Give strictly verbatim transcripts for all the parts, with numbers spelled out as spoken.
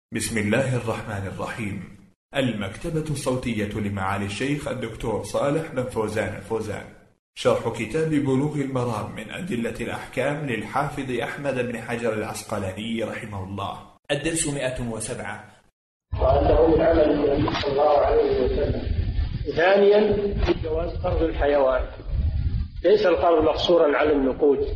بسم الله الرحمن الرحيم. المكتبة الصوتية لمعالي الشيخ الدكتور صالح بن فوزان الفوزان، شرح كتاب بلوغ المرام من أدلة الأحكام للحافظ أحمد بن حجر العسقلاني رحمه الله. الدرس مئة وسبعة. وأنه من عمل النبي صلى الله عليه وسلم. ثانيا جواز قرض الحيوان، ليس القرض مقصورا على النقود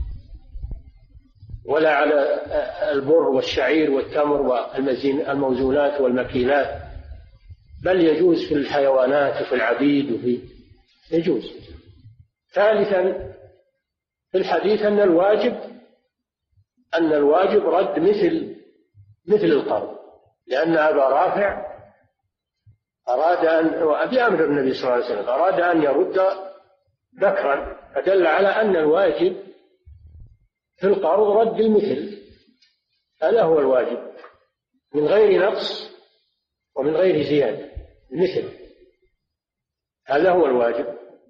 ولا على البر والشعير والتمر والموزونات والمكيلات، بل يجوز في الحيوانات وفي العبيد وفي يجوز. ثالثا في الحديث أن الواجب أن الواجب رد مثل مثل القرض، لأن أبا رافع أراد أن بأمر النبي صلى الله عليه وسلم أراد أن يرد ذكرا، فدل على أن الواجب في القرض رد المثل، هذا هو الواجب من غير نقص ومن غير زيادة، مثل هذا هو الواجب.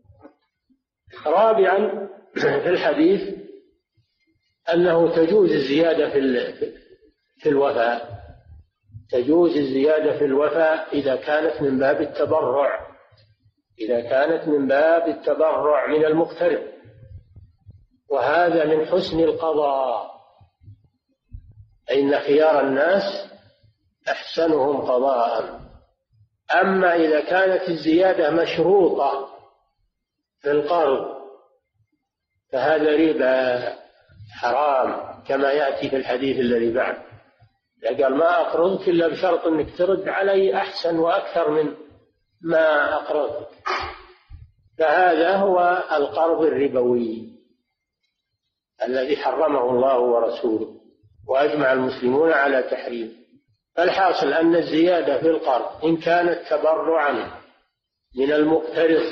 رابعا في الحديث أنه تجوز الزيادة في في الوفاء، تجوز الزيادة في الوفاء إذا كانت من باب التبرع، إذا كانت من باب التبرع من المقترض، وهذا من حسن القضاء، إن خيار الناس أحسنهم قضاء. أما إذا كانت الزيادة مشروطة في القرض فهذا ربا حرام، كما يأتي في الحديث الذي بعد، قال ما أقرضك إلا بشرط أنك ترد علي أحسن وأكثر من ما أقرضك، فهذا هو القرض الربوي الذي حرمه الله ورسوله وأجمع المسلمون على تحريمه. فالحاصل أن الزيادة في القرض إن كانت تبرعا من المقترض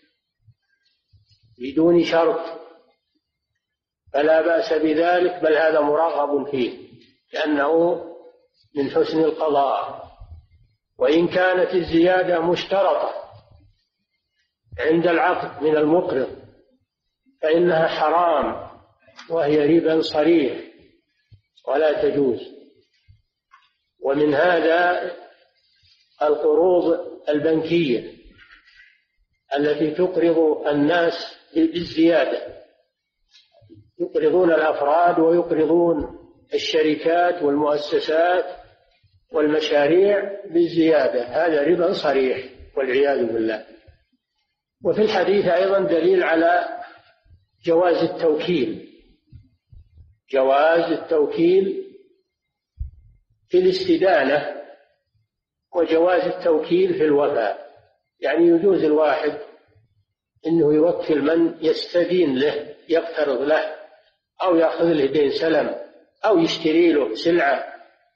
بدون شرط فلا بأس بذلك، بل هذا مرغب فيه لأنه من حسن القضاء. وإن كانت الزيادة مشترطة عند العقد من المقرض فإنها حرام، وهي ربا صريح ولا تجوز. ومن هذا القروض البنكية التي تقرض الناس بالزيادة، يقرضون الأفراد ويقرضون الشركات والمؤسسات والمشاريع بالزيادة، هذا ربا صريح والعياذ بالله. وفي الحديث أيضا دليل على جواز التوكيل، جواز التوكيل في الاستدانة وجواز التوكيل في الوفاء، يعني يجوز الواحد إنه يوكل من يستدين له، يقترض له أو يأخذ له دين سلم أو يشتري له سلعة،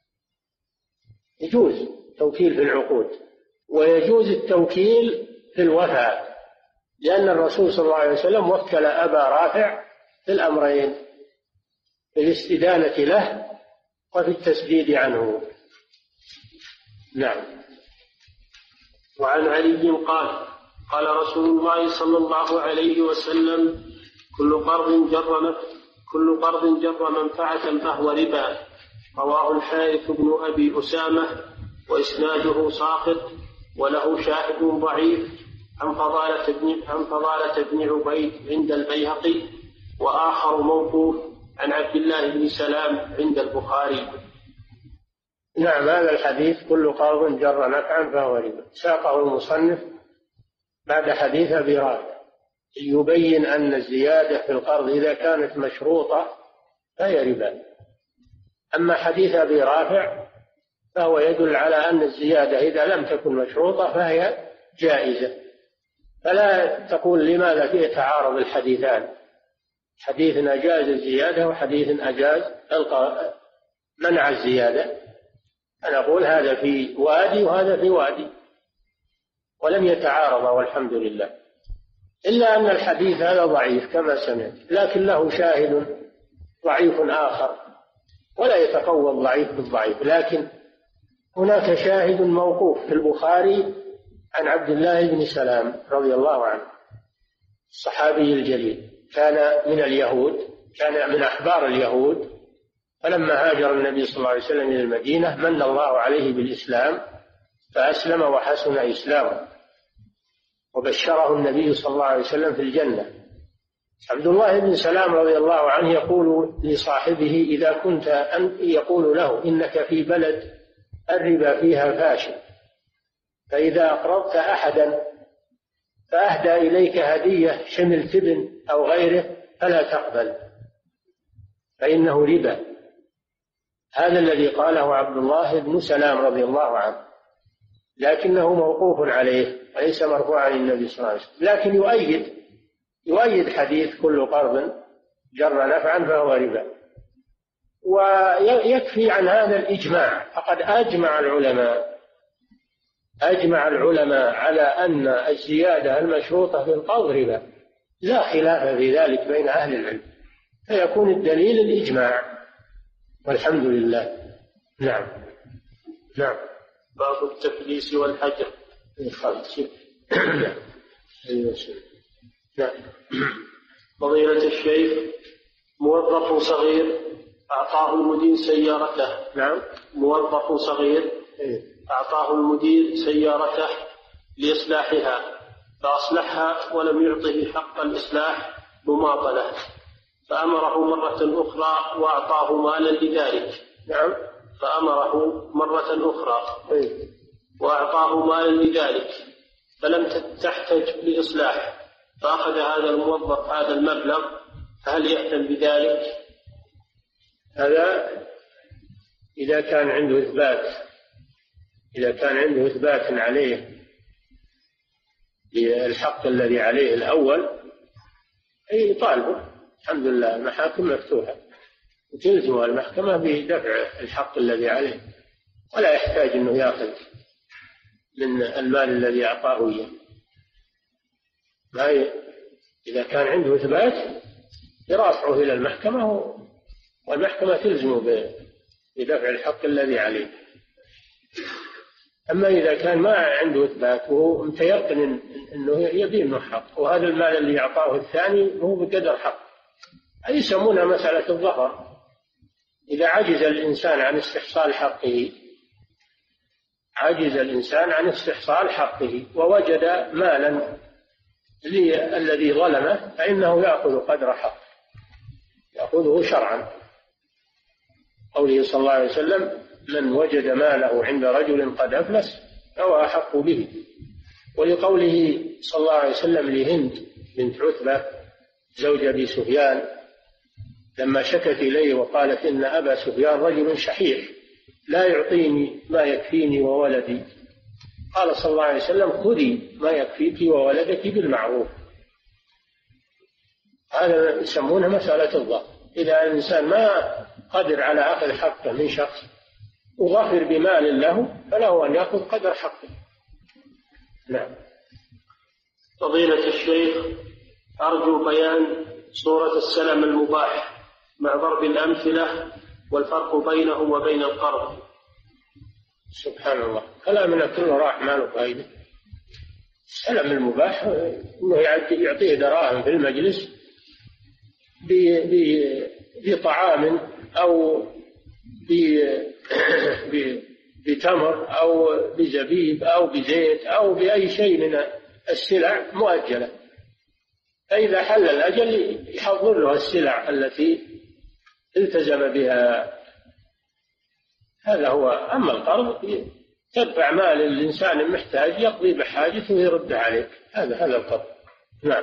يجوز توكيل في العقود. ويجوز التوكيل في الوفاء، لأن الرسول صلى الله عليه وسلم وكل أبا رافع في الأمرين، في الاستدانة له وفي التسديد عنه. نعم. وعن علي قال قال رسول الله صلى الله عليه وسلم كل قرض جر كل قرض جر منفعة فهو ربا، رواه الحارث بن أبي أسامة وإسناده ساقط، وله شاهد ضعيف عن فضالة بن عن فضالة بن عبيد عند البيهقي، وآخر موقوف عن عبد الله بن سلام عند البخاري. نعم، هذا الحديث كل قرض جر نفعا فهو ربا ساقه المصنف بعد حديث أبي رافع يبين أن الزيادة في القرض إذا كانت مشروطة فهي ربا. أما حديث أبي رافع فهو يدل على أن الزيادة إذا لم تكن مشروطة فهي جائزة، فلا تقول لماذا فيه تعارض الحديثان، حديث أجاز الزيادة وحديث أجاز منع الزيادة. أنا أقول هذا في وادي وهذا في وادي ولم يتعارضا والحمد لله، إلا أن الحديث هذا ضعيف كما سمعت، لكن له شاهد ضعيف آخر، ولا يتقوى الضعيف بالضعيف، لكن هناك شاهد موقوف في البخاري عن عبد الله بن سلام رضي الله عنه الصحابي الجليل، كان من اليهود، كان من أحبار اليهود، فلما هاجر النبي صلى الله عليه وسلم إلى المدينة من الله عليه بالإسلام فأسلم وحسن إسلامه، وبشره النبي صلى الله عليه وسلم في الجنة. عبد الله بن سلام رضي الله عنه يقول لصاحبه إذا كنت أن يقول له إنك في بلد الربا فيها فاشل، فإذا أقرضت أحدا فأهدى إليك هدية شمل تبن أو غيره فلا تقبل فإنه ربا. هذا الذي قاله عبد الله بن سلام رضي الله عنه، لكنه موقوف عليه وليس مرفوعا عن النبي صلى الله عليه وسلم، لكن يؤيد يؤيد حديث كل قرض جر نفعا فهو ربا. ويكفي عن هذا الإجماع، فقد أجمع العلماء أجمع العلماء على أن الزيادة المشروطة في القرض ربا، لا خلاف في ذلك بين أهل العلم، فيكون الدليل الإجماع والحمد لله. نعم نعم. باب التفليس والحجر. نعم. فضيلة الشيخ، موظف صغير أعطاه المدير سيارته. نعم. موظف صغير أعطاه المدير سيارته لإصلاحها، فأصلحها ولم يعطه حق الإصلاح مماطلة، فأمره مرة أخرى وأعطاه مالا لذلك. نعم. فأمره مرة أخرى وأعطاه مالا لذلك، فلم تحتج لإصلاح، فأخذ هذا الموظف هذا المبلغ، هل يأثم بذلك؟ هذا إذا كان عنده إثبات إذا كان عنده إثبات عليه بالحق الذي عليه الأول أي طالبه. الحمد لله المحاكم مفتوحة وتلزم المحكمة بدفع الحق الذي عليه، ولا يحتاج أنه يأخذ من المال الذي أعطاه إياه. ما إذا كان عنده إثبات يرافعه إلى المحكمة والمحكمة تلزمه بدفع الحق الذي عليه. أما إذا كان ما عنده إثبات وهو متيقن أنه يبي منه حق، وهذا المال اللي أعطاه الثاني هو بقدر حق، هذه يسمونها مسألة الظفر. إذا عجز الإنسان عن استحصال حقه عجز الإنسان عن استحصال حقه ووجد مالا الذي ظلمه فإنه يأخذ قدر حقه، يأخذه شرعا. قوله صلى الله عليه وسلم من وجد ماله عند رجل قد أفلس فهو أحق به. ولقوله صلى الله عليه وسلم لهند بنت عتبة زوج أبي سفيان لما شكت إليه وقالت إن أبا سفيان رجل شحيح لا يعطيني ما يكفيني وولدي، قال صلى الله عليه وسلم خذي ما يكفيك وولدك بالمعروف. هذا يسمونه مسألة الظفر. إذا الإنسان ما قدر على أخذ حقه من شخص وظفر بمال له فله أن يأخذ قدر حقه. نعم. فضيلة الشيخ، أرجو بيان صورة السلم المباح مع ضرب الأمثلة والفرق بينه وبين القرض. سبحان الله، كلامنا كله راح ما له فائدة. السلم المباح إنه يعطيه دراهم في المجلس بطعام أو بتمر أو بزبيب أو بزيت أو بأي شيء من السلع مؤجلة، فإذا حل الأجل يحضر له السلع التي التزم بها. هذا هو. أما القرض تدفع مال الإنسان محتاج يقضي بحاجته ويرد عليك، هذا هذا القرض. نعم.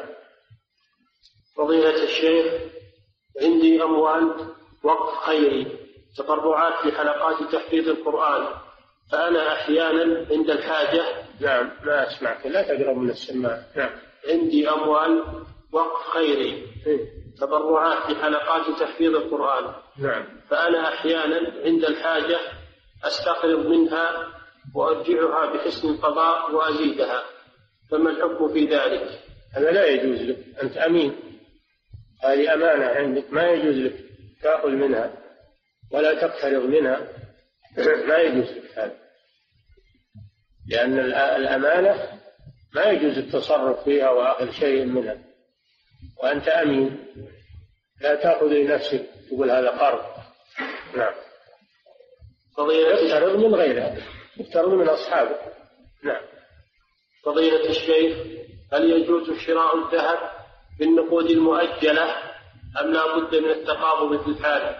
فضيلة الشيخ، عندي أموال وقف خيري تبرعات لحلقات تحفيظ القرآن، فأنا أحيانا عند الحاجة. نعم، ما أسمعك، لا تقرب من السماعة. نعم. عندي أموال وقف خيري تبرعات لحلقات تحفيظ القرآن. نعم. فأنا أحيانا عند الحاجة أستقرض منها وأرجعها بحسن القضاء وأزيدها، فما الحكم في ذلك؟ هذا لا يجوز لك، أنت أمين، هذه أمانة عندك، ما يجوز لك تأخذ منها ولا تقترض منها، ما يجوز لك هذا، لأن الأمانة ما يجوز التصرف فيها وأخذ شيء منها، وأنت أمين، لا تأخذ لنفسك تقول هذا قرض، نعم. فضيلة يفترض من غيره، يفترض من أصحابه. نعم. فضيلة الشيخ، هل يجوز شراء الذهب بالنقود المؤجلة أم لا بد من التقابض في الحال؟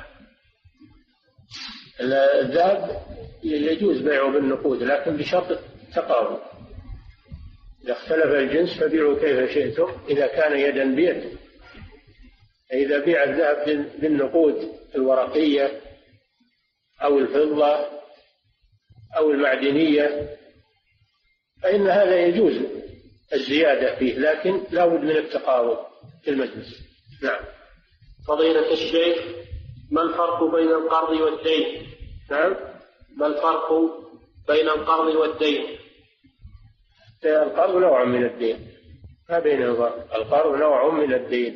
الذهب يجوز بيعه بالنقود لكن بشرط التقابض. إذا اختلف الجنس فبيعوا كيف شئتم إذا كان يدا بيد. إذا بيع الذهب بالنقود الورقية أو الفضة أو المعدنية فإن هذا يجوز الزيادة فيه، لكن لا بد من التقابض في المجلس. نعم. فضيلة الشيخ، ما الفرق بين القرض والدين؟ نعم. ما الفرق بين القرض والدين؟ القرض نوع من الدين، ما بين الفرق. القرض نوع من الدين.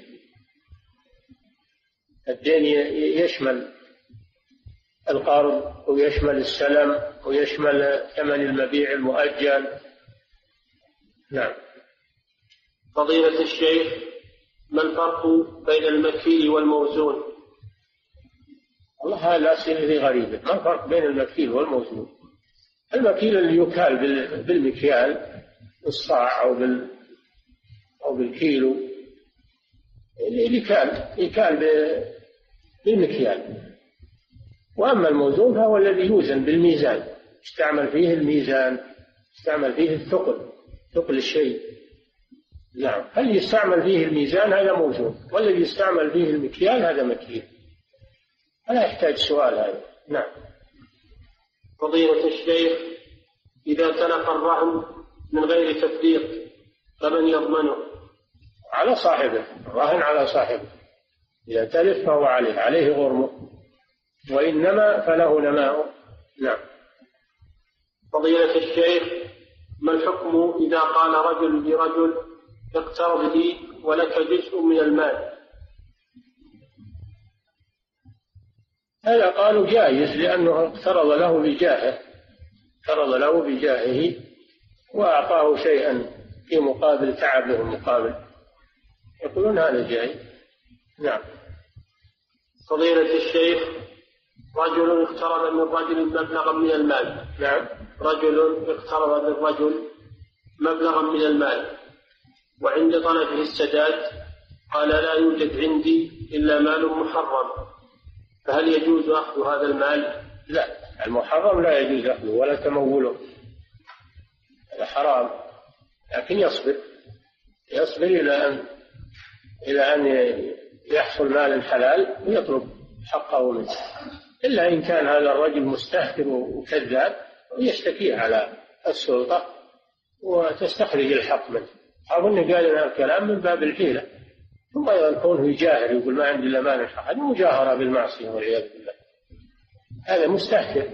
الدين يشمل القرض ويشمل السلم ويشمل ثمن المبيع المؤجل. نعم. فضيلة الشيخ، ما الفرق بين المكيل والموزون؟ والله هذه الأسئلة غريبة. ما الفرق بين المكيل والموزون؟ المكيل اللي يكال بالمكيال الصاع أو بال أو بالكيلو، اللي يكال يكال بالمكيال. وأما الموزون فهو الذي يوزن بالميزان، يستعمل فيه الميزان، يستعمل فيه الثقل، ثقل الشيء. نعم. هل يستعمل فيه الميزان هذا موزون، والذي يستعمل فيه المكيال هذا مكيل. هذا يحتاج سؤال هذا. نعم. فضيلة الشيخ، إذا تلف الرهن من غير تفريط فمن يضمنه؟ على صاحبه، الرهن على صاحبه. إذا تلف فهو عليه عليه غرمه، وإنما فله نماء. نعم. فضيلة الشيخ، ما الحكم إذا قال رجل لرجل اقترض لي ولك جزء من المال؟ هذا قالوا جائز لأنه اقترض له بجاهه، اقترض له بجاهه وأعطاه شيئا في مقابل تعبه المقابل، يقولون هذا جائز. نعم. فضيلة الشيخ، رجل اقترض من رجل مبلغا من المال. نعم. رجل اقترض من رجل مبلغا من المال، وعند طلبه السداد قال لا يوجد عندي إلا مال محرم، فهل يجوز أخذ هذا المال؟ لا، المحرم لا يجوز أخذه ولا تموله، هذا حرام. لكن يصبر يصبر إلى أن إلى أن يحصل مال حلال ويطلب حقه منه، إلا إن كان هذا الرجل مستهتر وكذاب ويشتكيه على السلطة وتستخرج الحق منه. أظن قال لنا الكلام من باب الحيلة، ثم أيضا كونه يجاهر يقول ما عندي إلا مال الحق، هذه مجاهرة بالمعصية والعياذ بالله. هذا مستهتر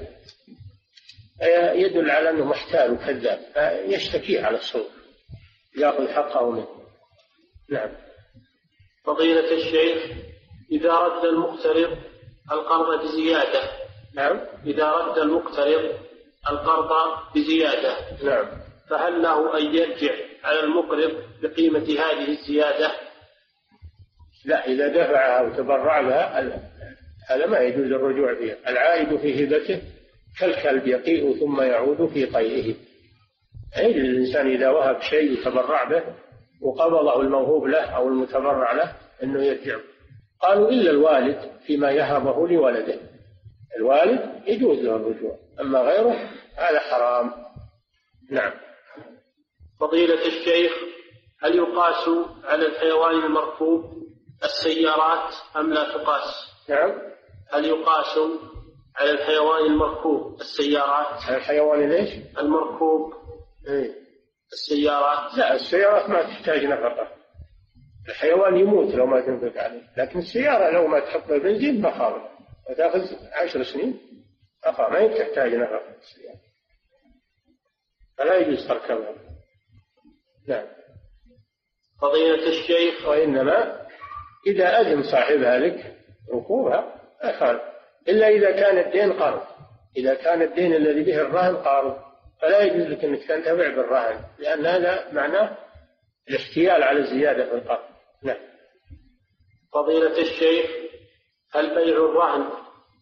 يدل على أنه محتال وكذاب، فيشتكيه على السلطة يأخذ حقه منه. نعم. فضيلة الشيخ، إذا رد المقترض القرض بزيادة. نعم. إذا رد المقترض القرض بزيادة. نعم. فهل له أن يرجع على المقرض بقيمة هذه الزيادة؟ لا، إذا دفعها وتبرع بها هذا ما يجوز الرجوع فيها. العائد في هبته كالكلب يقيء ثم يعود في قيئه. أي الإنسان إذا وهب شيء يتبرع به وقبضه الموهوب له أو المتبرع له أنه يرجع. قالوا إلا الوالد فيما يهبه لولده، الوالد يجوز له الرجوع، أما غيره هذا حرام. نعم. فضيلة الشيخ، هل يقاس على الحيوان المركوب السيارات أم لا تقاس؟ نعم. هل يقاس على الحيوان المركوب السيارات؟ على الحيوان ليش؟ المركوب إيه؟ السيارات. لا، السيارات ما تحتاج نفقة، الحيوان يموت لو ما تنفق عليه، لكن السيارة لو ما تحط بنزين ما خالف وتأخذ عشر سنين أخا ما تحتاج نفقة السيارة، فلا يجوز تركبها. نعم. فضيلة الشيخ، وإنما إذا أذن صاحبها لك ركوبها لا خالف، إلا إذا كان الدين قرض. إذا كان الدين الذي به الرهن قارض فلا يجوز لك أنك تنتفع بالرهن، لأن هذا معناه الاحتيال على الزيادة في القرض. نعم. فضيلة الشيخ، هل بيع الرهن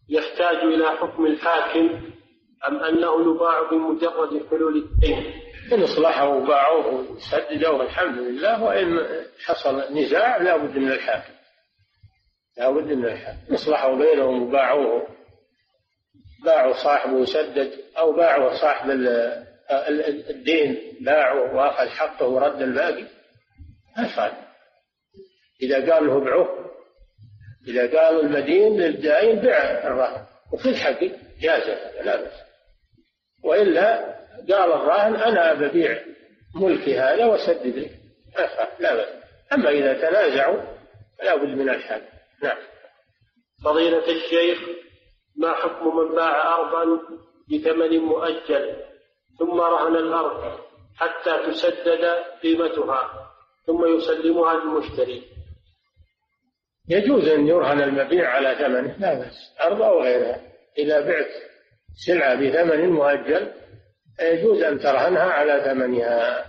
يحتاج إلى حكم الحاكم أم أنه يباع بمجرد حلول الدين؟ إن أصلحه وباعوه وسددوه الحمد لله، وإن حصل نزاع لا بد من الحاكم، لا بد من الحاكم. أصلحوا بينهم وباعوه، باعوا صاحبه وسدد، أو باعوا صاحب الدين باعوا وأخذ حقه ورد الباقي، ما فعل. إذا قال له ابعوه، إذا قال المدين للدائن بيع الرهن وخذ حقي جاز، لا بأس. وإلا قال الراهن أنا ببيع ملكي هذا وسدد لي، ما فعل، لا بأس. أما إذا تنازعوا فلا بد من الحاكم. نعم. فضيلة الشيخ، ما حكم من باع أرضا بثمن مؤجل ثم رهن الأرض حتى تسدد قيمتها ثم يسلمها للمشتري؟ يجوز أن يرهن المبيع على ثمنه، لا بأس، أرض أو غيرها. إذا بعت سلعة بثمن مؤجل يجوز أن ترهنها على ثمنها،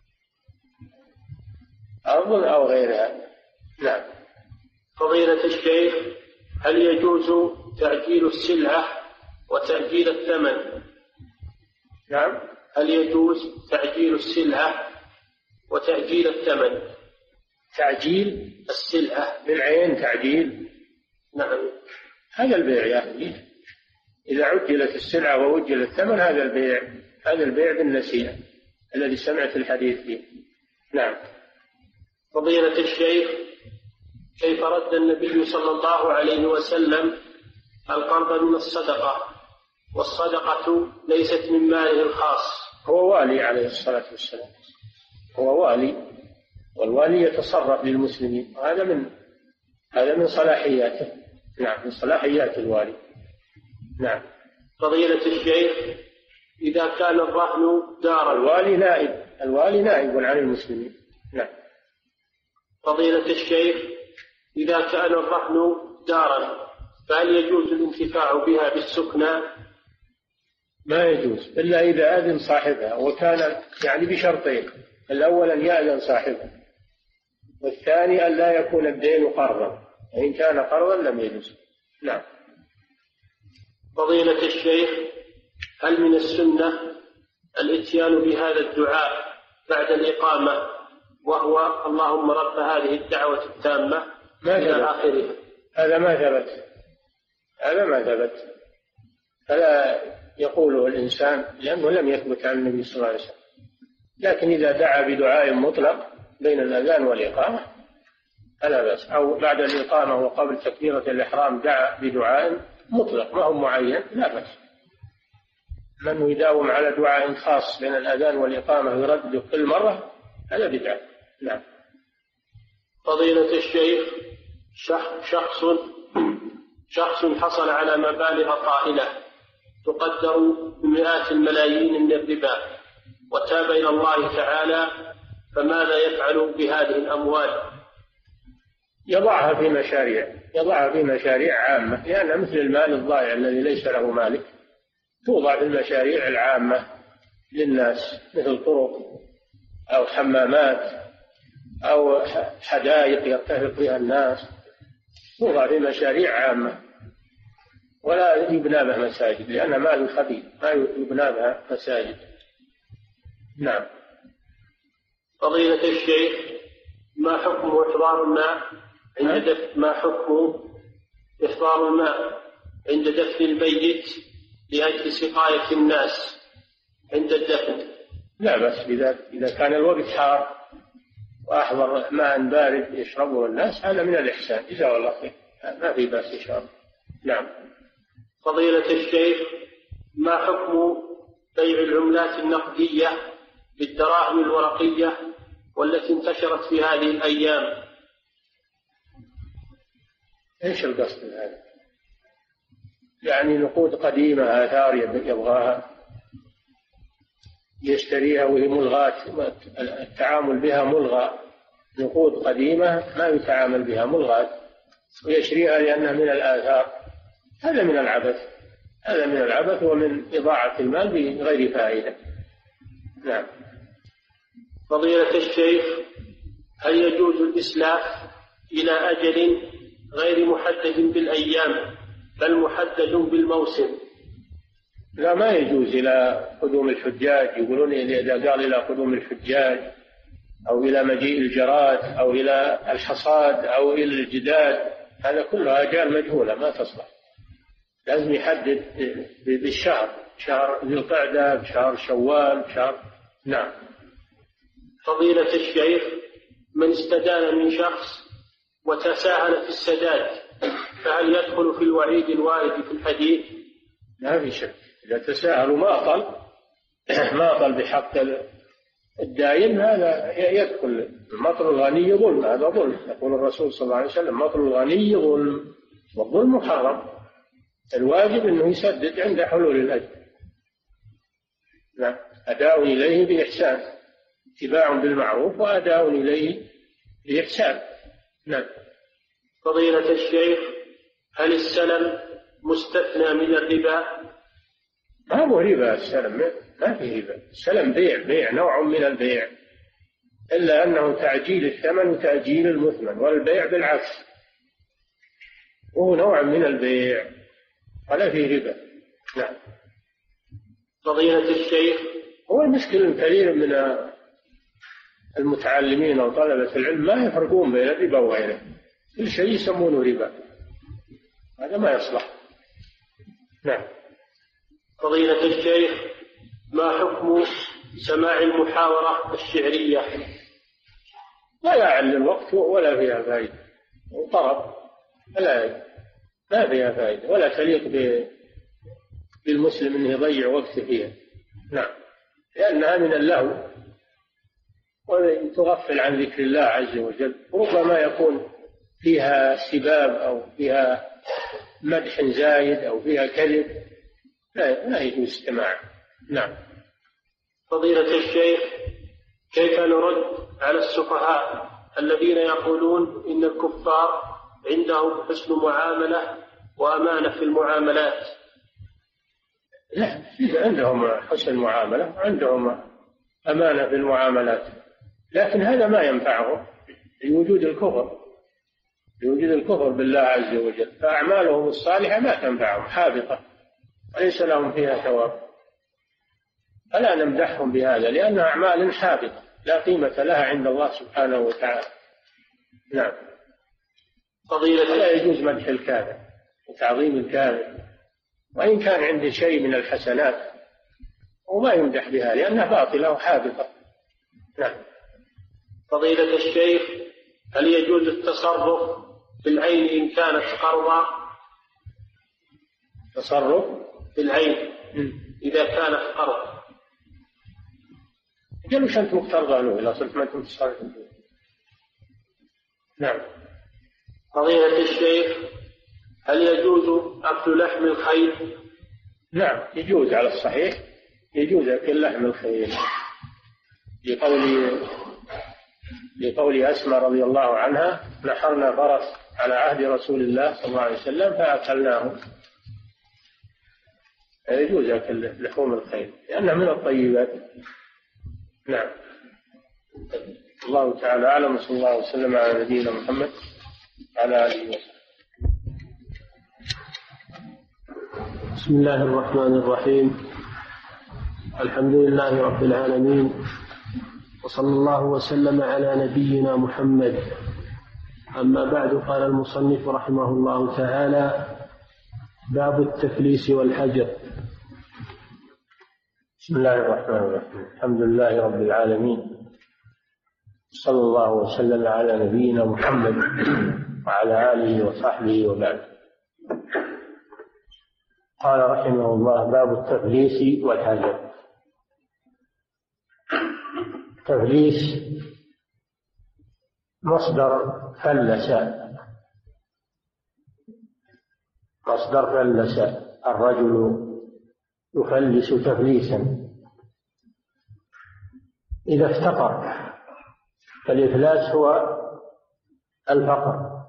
أرض أو غيرها. نعم. فضيلة الشيخ، هل يجوز تعجيل السلعة وتأجيل الثمن؟ نعم. هل يجوز تعجيل السلعة وتأجيل الثمن؟ تعجيل السلعة بالعين تعجيل. نعم. هذا البيع يا أخي، إذا عجلت السلعة ووجل الثمن هذا البيع، هذا البيع بالنسيئة الذي سمعت الحديث فيه. نعم. فضيلة الشيخ، كيف رد النبي صلى الله عليه وسلم القرض من الصدقة والصدقة ليست من ماله الخاص؟ هو والي عليه الصلاة والسلام، هو والي، والوالي يتصرف للمسلمين، هذا من هذا من صلاحياته. نعم، من صلاحيات الوالي. نعم. فضيلة الشيخ، إذا كان الرهن دارا، الوالي نائب، الوالي نائب عن المسلمين. نعم. فضيلة الشيخ، إذا كان الرهن دارا فهل يجوز الانتفاع بها بالسكنى؟ ما يجوز إلا إذا أذن صاحبها، وكان يعني بشرطين: الأول أن يأذن صاحبها، والثاني أن لا يكون الدين قرضا، وإن كان قرضا لم يجوز. نعم. فضيلة الشيخ، هل من السنة الاتيان بهذا الدعاء بعد الإقامة وهو اللهم رب هذه الدعوة التامة إلى آخره؟ هذا ما ثبت، هذا ما ثبت، فلا يقوله الإنسان لأنه لم يثبت عن النبي صلى الله عليه وسلم. لكن إذا دعا بدعاء مطلق بين الأذان والإقامة فلا بأس، أو بعد الإقامة وقبل تكبيرة الإحرام دعا بدعاء مطلق ما هو معين، لا بأس. من يداوم على دعاء خاص بين الأذان والإقامة يردد كل مرة هذا بدعة. نعم. فضيلة الشيخ، شخص شخص حصل على مبالغ طائلة تقدر بمئات الملايين من الربا وتاب إلى الله تعالى، فماذا يفعل بهذه الأموال؟ يضعها في مشاريع، يضعها في مشاريع عامة، لأنها مثل المال الضائع الذي ليس له مالك، توضع في المشاريع العامة للناس، مثل طرق أو حمامات أو حدائق يتفق فيها الناس، توضع في مشاريع عامة ولا يبنى بها مساجد، لأن مال خبيث ما يبنى بها مساجد. نعم. فضيلة الشيخ، ما حكم إحضار الماء عند دفن ما حكم إحضار الماء عند دفن الميت لأجل سقاية الناس عند الدفن؟ لا بس إذا إذا كان الوقت حار وأحضر ماء بارد يشربه الناس هذا من الإحسان، جزاه الله خير، ما في بأس إن شاء الله. نعم. فضيلة الشيخ، ما حكم بيع العملات النقدية بالدراهم الورقية والتي انتشرت في هذه الأيام؟ إيش القصد من هذا؟ يعني نقود قديمة آثار يبغاها يشتريها وهي ملغاة، التعامل بها ملغى، نقود قديمة ما يتعامل بها ملغاة ويشتريها لأنها من الآثار، هذا من العبث، هذا من العبث ومن إضاعة المال بغير فائدة. نعم. فضيلة الشيخ، هل يجوز الإسلاف إلى أجل غير محدد بالأيام بل محدد بالموسم. لا، ما يجوز إلى قدوم الحجاج. يقولون إذا قال إلى قدوم الحجاج أو إلى مجيء الجراد أو إلى الحصاد أو إلى الجداد، هذا كله آجال مجهولة ما تصلح. لازم يحدد بالشهر، شهر ذي القعدة، بشهر شوال، بشهر. نعم. فضيلة الشيخ، من استدان من شخص وتساهل في السداد فهل يدخل في الوعيد الوارد في الحديث؟ لا في شك. إذا تساهل وما أطل ما أطل بحق الدائن هذا يدخل. مطر الغني ظلم، هذا ظلم. يقول الرسول صلى الله عليه وسلم: مطر الغني ظلم، والظلم محرم. الواجب أنه يسدد عند حلول الأجل. نعم. أداء إليه بإحسان، اتباع بالمعروف وأداء إليه بإحسان. نعم. فضيلة الشيخ، هل السلم مستثنى من الربا؟ ما هو ربا السلم، ما في ربا. السلم بيع، بيع نوع من البيع، إلا أنه تعجيل الثمن وتأجيل المثمن، والبيع بالعكس وهو نوع من البيع ولا في ربا. نعم. فضيلة الشيخ، هو المشكلة كثير من المتعلمين أو طلبة العلم ما يفرقون بين الربا وغيره، كل شيء يسمونه ربا، هذا ما يصلح. نعم. فضيلة الشيخ، ما حكم سماع المحاورة الشعرية؟ لا يعل الوقت ولا فيها فائدة، وطرب لا ما فيها فائدة، ولا تليق بالمسلم أنه يضيع وقته فيها. نعم. لأنها من اللهو وتغفل عن ذكر الله عز وجل، وربما يكون فيها سباب أو فيها مدح زايد أو فيها كذب، لا, لا يجوز استماع. نعم. فضيلة الشيخ، كيف نرد على السفهاء الذين يقولون إن الكفار عندهم حسن معاملة وأمانة في المعاملات؟ لا، عندهم حسن معاملة، عندهم أمانة في المعاملات، لكن هذا ما ينفعهم لوجود الكفر، لوجود الكفر بالله عز وجل، فأعمالهم الصالحة ما تنفعهم، حابطة وليس لهم فيها ثواب. فلا نمدحهم بهذا، لأنها أعمال حابطة لا قيمة لها عند الله سبحانه وتعالى. نعم. فضيلة لا يجوز مدح الكافر وتعظيم الكافر، وإن كان عنده شيء من الحسنات وما يمدح بها لأنها باطلة وحابطة. نعم. فضيلة الشيخ، هل يجوز التصرف في العين إن كانت قرضا؟ تصرف في العين إذا كانت قرضا. قالوا مش أنت مقترضة له إذا صرت ما أنت متصرف فيه. نعم. فضيلة الشيخ، هل يجوز أكل لحم الخيل؟ نعم يجوز، على الصحيح يجوز أكل لحم الخيل، لقول لقول أسماء رضي الله عنها: نحرنا فرس على عهد رسول الله صلى الله عليه وسلم فأكلناه. يجوز أكل لحوم الخيل لأنها من الطيبات. نعم. الله تعالى أعلم، صلى الله وسلم على نبينا محمد على آله وسلم. بسم الله الرحمن الرحيم، الحمد لله رب العالمين، وصلى الله وسلم على نبينا محمد. أما بعد، قال المصنف رحمه الله تعالى: باب التفليس والحجر. بسم الله الرحمن الرحيم، الحمد لله رب العالمين، صلى الله وسلم على نبينا محمد وعلى آله وصحبه وبعد. قال رحمه الله: باب التفليس والحجر. التفليس مصدر فلس، مصدر فلس، الرجل يفلس تفليسا إذا افتقر، فالإفلاس هو الفقر.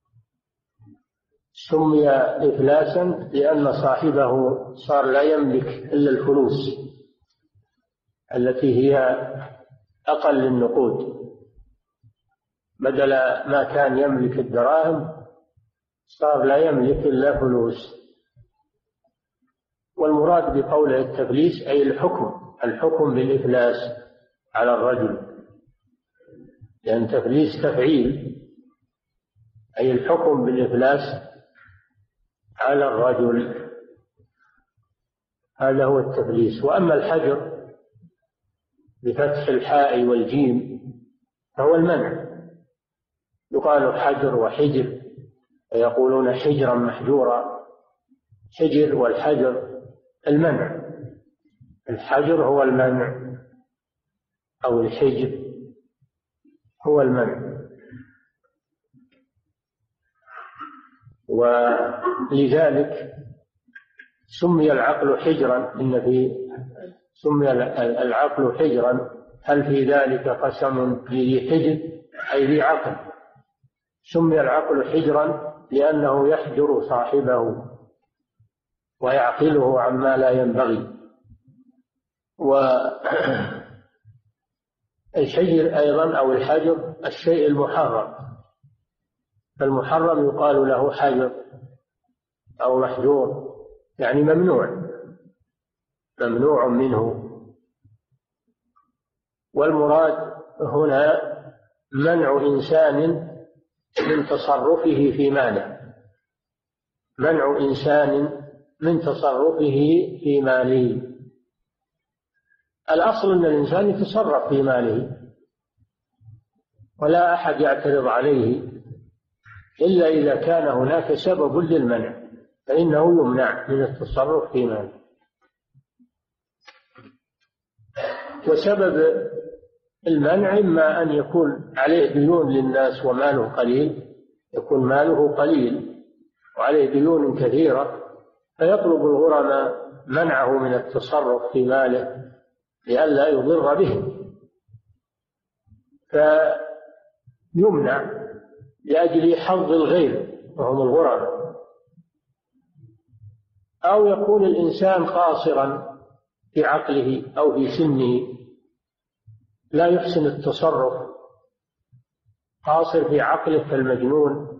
سمي إفلاسا لأن صاحبه صار لا يملك إلا الفلوس التي هي أقل النقود، بدل ما كان يملك الدراهم صار لا يملك إلا فلوس. والمراد بقوله التفليس أي الحكم الحكم بالإفلاس على الرجل، لأن تفليس تفعيل، أي الحكم بالإفلاس على الرجل، هذا هو التفليس. وأما الحجر بفتح الحاء والجيم فهو المنع، يقال حجر وحجر، ويقولون حجرا محجورا، حجر والحجر المنع، الحجر هو المنع أو الحجر هو المنع. ولذلك سمي العقل حجرا، إن في سمي العقل حجرا، هل في ذلك قسم ذي حجر أي ذي عقل. سمي العقل حجرا لأنه يحجر صاحبه ويعقله عما لا ينبغي. والحجر أيضا أو الحجر الشيء المحرم، فالمحرم يقال له حجر أو محجور، يعني ممنوع ممنوع منه. والمراد هنا منع إنسان من تصرفه في ماله، منع إنسان من تصرفه في ماله. الأصل أن الإنسان يتصرف في ماله ولا أحد يعترض عليه، إلا إذا كان هناك سبب للمنع فإنه يمنع من التصرف في ماله. وسبب المنع إما أن يكون عليه ديون للناس وماله قليل، يكون ماله قليل وعليه ديون كثيرة، فيطلب الغرماء منعه من التصرف في ماله لئلا يضر بهم، فيمنع لأجل حظ الغير وهم الغرماء. أو يكون الإنسان قاصرا في عقله أو في سنه، لا يحسن التصرف، قاصر في عقله كالمجنون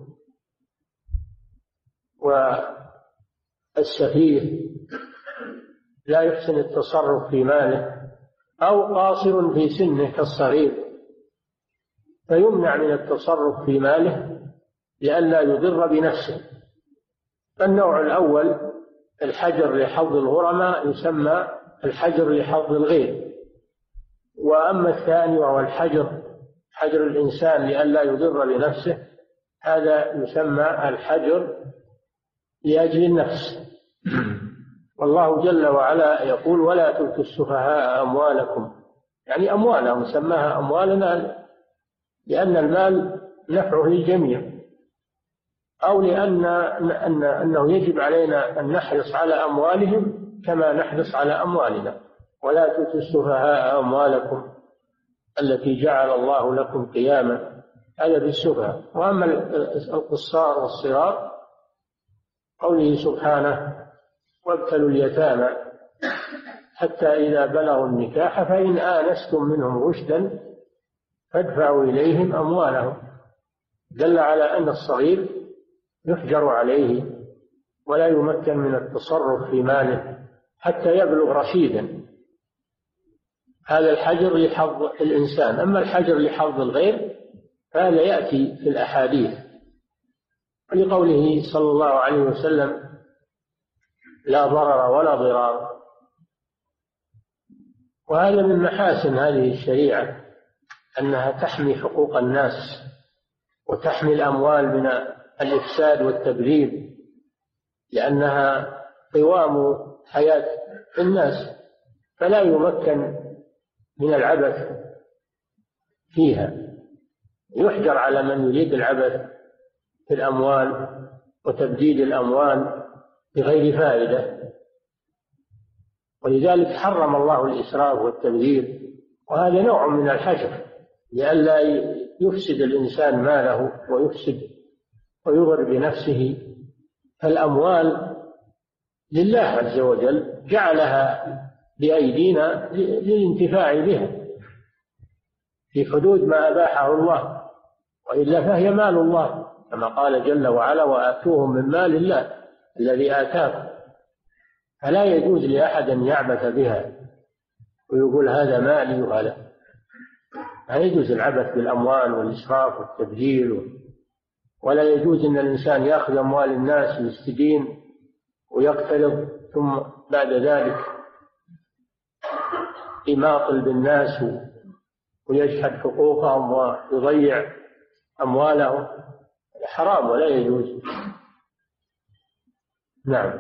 والسفيه، لا يحسن التصرف في ماله، أو قاصر في سنه كالصغير، فيمنع من التصرف في ماله لئلا يضر بنفسه. النوع الأول الحجر لحظ الغرماء يسمى الحجر لحظ الغير. وأما الثاني وهو الحجر حجر الإنسان لئلا يضر بنفسه، هذا يسمى الحجر لأجل النفس. والله جل وعلا يقول ولا تؤتوا السفهاء أموالكم، يعني أموالهم سماها أموالنا لأن المال نفعه للجميع، أو لأن أن أنه يجب علينا أن نحرص على أموالهم كما نحرص على أموالنا. ولا تؤتوا السفهاء أموالكم التي جعل الله لكم قياما، هذا بالسفهاء. وأما القصار والصغار قوله سبحانه وابتلوا اليتامى حتى إذا بلغوا النكاح فإن آنستم منهم رشدا فادفعوا إليهم أموالهم، دل على أن الصغير يحجر عليه ولا يمكن من التصرف في ماله حتى يبلغ رشيدا. هذا الحجر لحظ الإنسان. أما الحجر لحظ الغير فهذا يأتي في الأحاديث، لقوله صلى الله عليه وسلم لا ضرر ولا ضرار. وهذا من محاسن هذه الشريعة أنها تحمي حقوق الناس وتحمي الأموال من الإفساد والتبذير، لأنها قوام حياة الناس، فلا يمكن من العبث فيها. يحجر على من يريد العبث في الأموال وتبديد الأموال بغير فائدة. ولذلك حرم الله الإسراف والتبذير، وهذا نوع من الحجر لئلا يفسد الإنسان ماله ويفسد ويضر بنفسه. فالأموال لله عز وجل جعلها بأيدينا للانتفاع بها في حدود ما أباحه الله، وإلا فهي مال الله كما قال جل وعلا وآتوهم من مال الله الذي آتاكم. فلا يجوز لأحد أن يعبث بها ويقول هذا مالي وهذا. لا يجوز العبث بالأموال والإسراف والتبذير، ولا يجوز أن الإنسان يأخذ أموال الناس ويستدين ويقترض ثم بعد ذلك يماطل بالناس ويجحد حقوقهم ويضيع أموالهم. حرام ولا يجوز. نعم.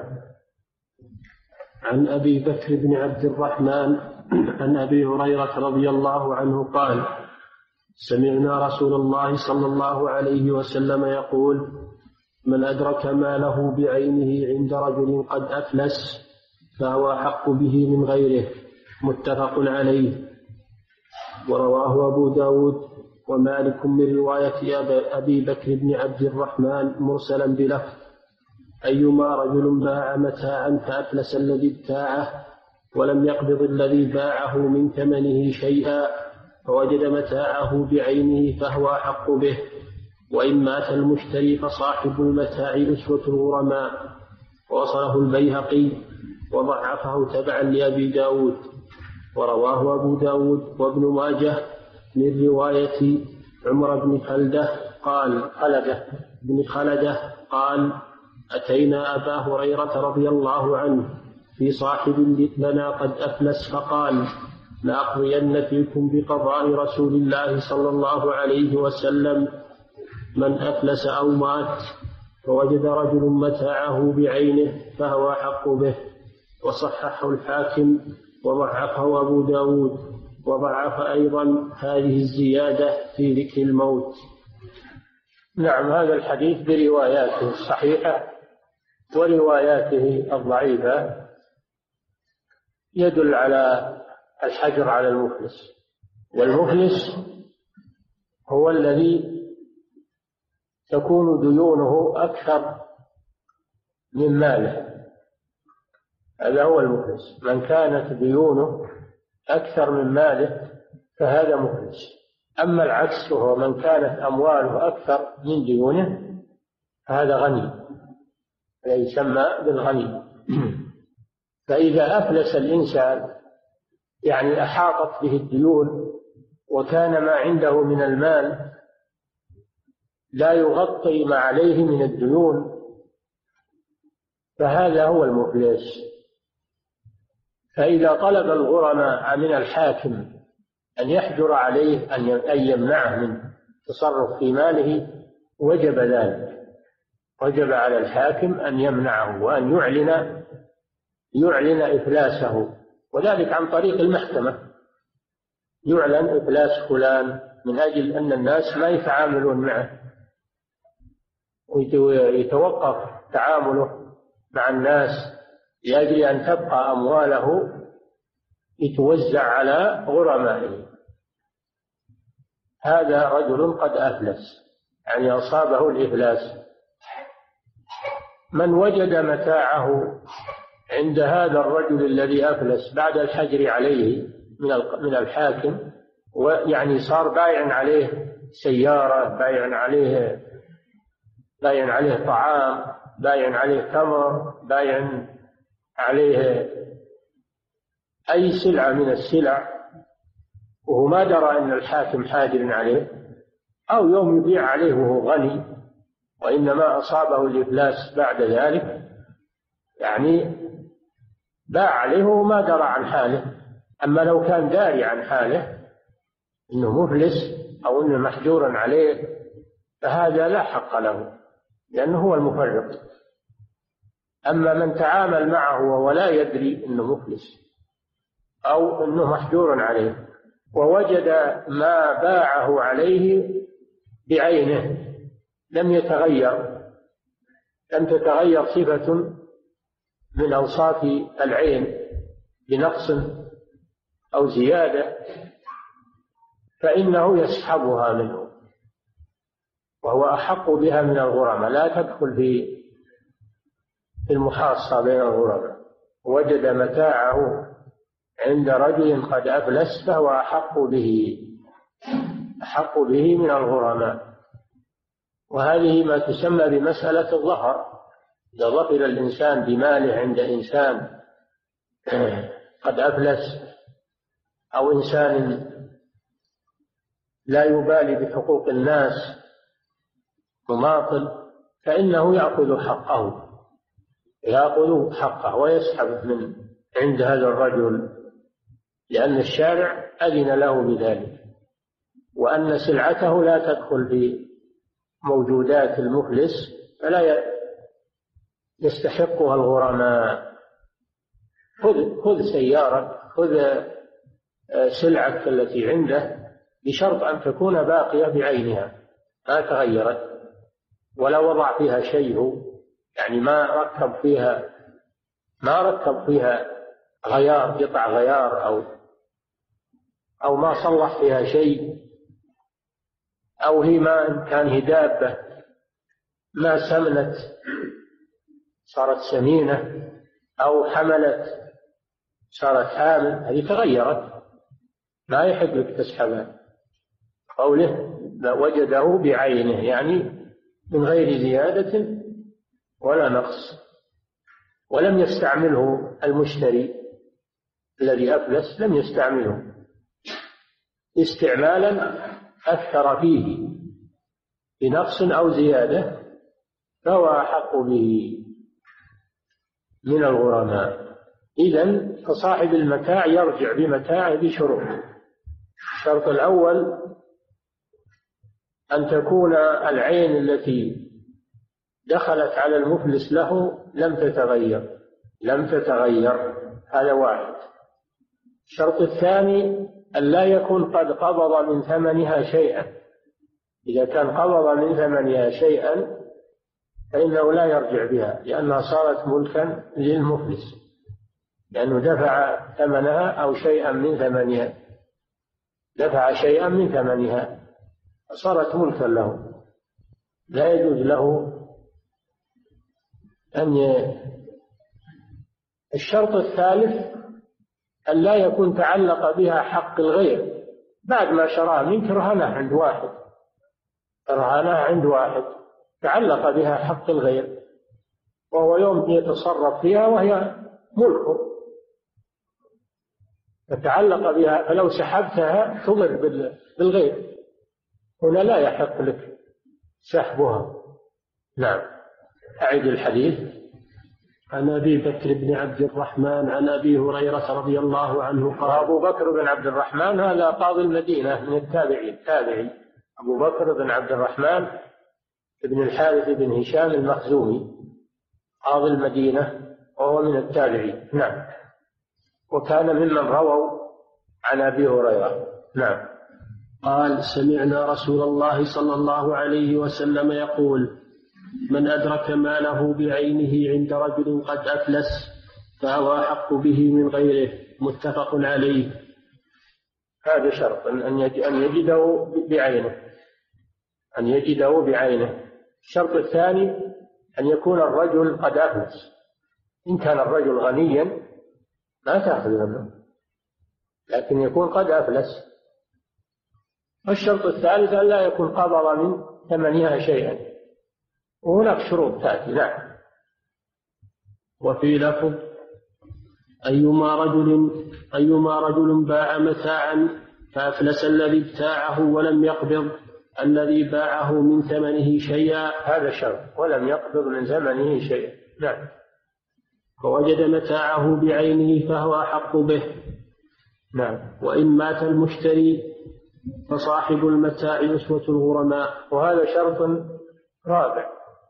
عن أبي بكر بن عبد الرحمن عن أبي هريرة رضي الله عنه قال: سمعنا رسول الله صلى الله عليه وسلم يقول: من أدرك ماله بعينه عند رجل قد أفلس فهو أحق به من غيره. متفق عليه. ورواه أبو داود ومالك من رواية أبي بكر بن عبد الرحمن مرسلا بلفظ: أيما رجل باع متاعا فأفلس الذي ابتاعه ولم يقبض الذي باعه من ثمنه شيئا فوجد متاعه بعينه فهو أحق به، وإن مات المشتري فصاحب المتاع أسوة الغرماء. ووصله البيهقي وضعفه تبعا لأبي داود. ورواه أبو داود وابن ماجه من رواية عمر بن خلدة قال خلدة بن خلدة قال: أتينا أبا هريرة رضي الله عنه في صاحب لنا قد أفلس فقال: لأقضين فيكم بقضاء رسول الله صلى الله عليه وسلم من أفلس أو مات فوجد رجل متاعه بعينه فهو أحق به. وصححه الحاكم وضعفه أبو داود، وضعف أيضا هذه الزيادة في ذكر الموت. نعم. هذا الحديث برواياته الصحيحة ورواياته الضعيفة يدل على الحجر على المفلس. والمفلس هو الذي تكون ديونه أكثر من ماله، هذا هو المفلس. من كانت ديونه أكثر من ماله فهذا مفلس. أما العكس وهو من كانت أمواله أكثر من ديونه فهذا غني، يسمى بالغني. فإذا أفلس الإنسان يعني أحاطت به الديون وكان ما عنده من المال لا يغطي ما عليه من الديون فهذا هو المفلس. فإذا طلب الغرماء من الحاكم أن يحجر عليه أن يمنعه من تصرف في ماله وجب ذلك، وجب على الحاكم أن يمنعه وأن يعلن يعلن إفلاسه، وذلك عن طريق المحكمة. يعلن إفلاس فلان من أجل أن الناس ما يتعاملون معه ويتوقف تعامله مع الناس لأجل أن تبقى أمواله يتوزع على غرمائه. هذا رجل قد أفلس يعني أصابه الإفلاس. من وجد متاعه عند هذا الرجل الذي أفلس بعد الحجر عليه من الحاكم، ويعني صار بايع عليه سيارة، بايع عليه بايع عليه طعام، بايع عليه تمر، بايع عليه أي سلعة من السلع، وهو ما درى أن الحاكم حاجر عليه، أو يوم يبيع عليه وهو غني وإنما أصابه الإفلاس بعد ذلك، يعني باع عليه وما درى عن حاله. أما لو كان داري عن حاله إنه مفلس أو إنه محجور عليه فهذا لا حق له لأنه هو المفرط. أما من تعامل معه وهو لا يدري إنه مفلس أو إنه محجور عليه ووجد ما باعه عليه بعينه لم يتغير لم تتغير صفة من أوصاف العين بنقص أو زيادة فإنه يسحبها منه وهو أحق بها من الغرماء. لا تدخل في المحاصة بين الغرماء. وجد متاعه عند رجل قد أفلس فهو أحق به أحق به من الغرماء. وهذه ما تسمى بمسألة الظفر. إذا ظفر الإنسان بماله عند إنسان قد أفلس، أو إنسان لا يبالي بحقوق الناس مماطل، فإنه يأخذ حقه يأخذ حقه ويسحب من عند هذا الرجل، لأن الشارع أذن له بذلك، وأن سلعته لا تدخل في موجودات المفلس فلا يستحقها الغرماء. خذ خذ سيارة، خذ سلعك التي عنده بشرط أن تكون باقية بعينها ما تغيرت ولا وضع فيها شيء، يعني ما ركب فيها ما ركب فيها غيار، قطع غيار، أو أو ما صلح فيها شيء، أو هي ما كان هي دابة ما سمنت صارت سمينة، أو حملت صارت حامل، هذه تغيرت ما يحب لك تسحبها. قوله وجده بعينه يعني من غير زيادة ولا نقص، ولم يستعمله المشتري الذي أفلس، لم يستعمله استعمالا أثر فيه بنقص أو زيادة فهو أحق به من الغرماء. إذن فصاحب المتاع يرجع بمتاعه بشروط. الشرط الأول أن تكون العين التي دخلت على المفلس له لم تتغير لم تتغير هذا واحد. الشرط الثاني أن لا يكون قد قبض من ثمنها شيئا. إذا كان قبض من ثمنها شيئا فإنه لا يرجع بها، لأنها صارت ملكا للمفلس، لأنه دفع ثمنها أو شيئا من ثمنها دفع شيئا من ثمنها صارت ملكا له، لا يجوز له أن ي... الشرط الثالث أن لا يكون تعلق بها حق الغير. بعد ما شراها منك رهنها عند واحد رهنها عند واحد تعلق بها حق الغير، وهو يوم يتصرف فيها وهي ملكه فتعلق بها، فلو سحبتها تضر بالغير، هنا لا يحق لك سحبها. نعم. أعيد الحديث. عن أبي بكر بن عبد الرحمن عن أبي هريرة رضي الله عنه قال. أبو بكر بن عبد الرحمن هذا قاضي المدينة من التابعين، التابعي أبو بكر بن عبد الرحمن بن الحارث بن هشام المخزومي قاضي المدينة وهو من التابعين. نعم. وكان ممن رووا عن أبي هريرة. نعم. قال سمعنا رسول الله صلى الله عليه وسلم يقول من أدرك ماله بعينه عند رجل قد أفلس فهو أحق به من غيره، متفق عليه. هذا شرط أن يجده بعينه أن يجده بعينه. الشرط الثاني أن يكون الرجل قد أفلس. إن كان الرجل غنيا ما تأخذ منه، لكن يكون قد أفلس. والشرط الثالث أن لا يكون قبض من ثمنها شيئا، وهناك شروط تأتي. نعم. وفي لفظ أيما رجل أيما رجل باع متاعا فأفلس الذي ابتاعه ولم يقبض الذي باعه من ثمنه شيئا، هذا شرط، ولم يقبض من ثمنه شيئا. نعم. فوجد متاعه بعينه فهو أحق به. نعم. وإن مات المشتري فصاحب المتاع نسوة الغرماء. وهذا شرط رابع،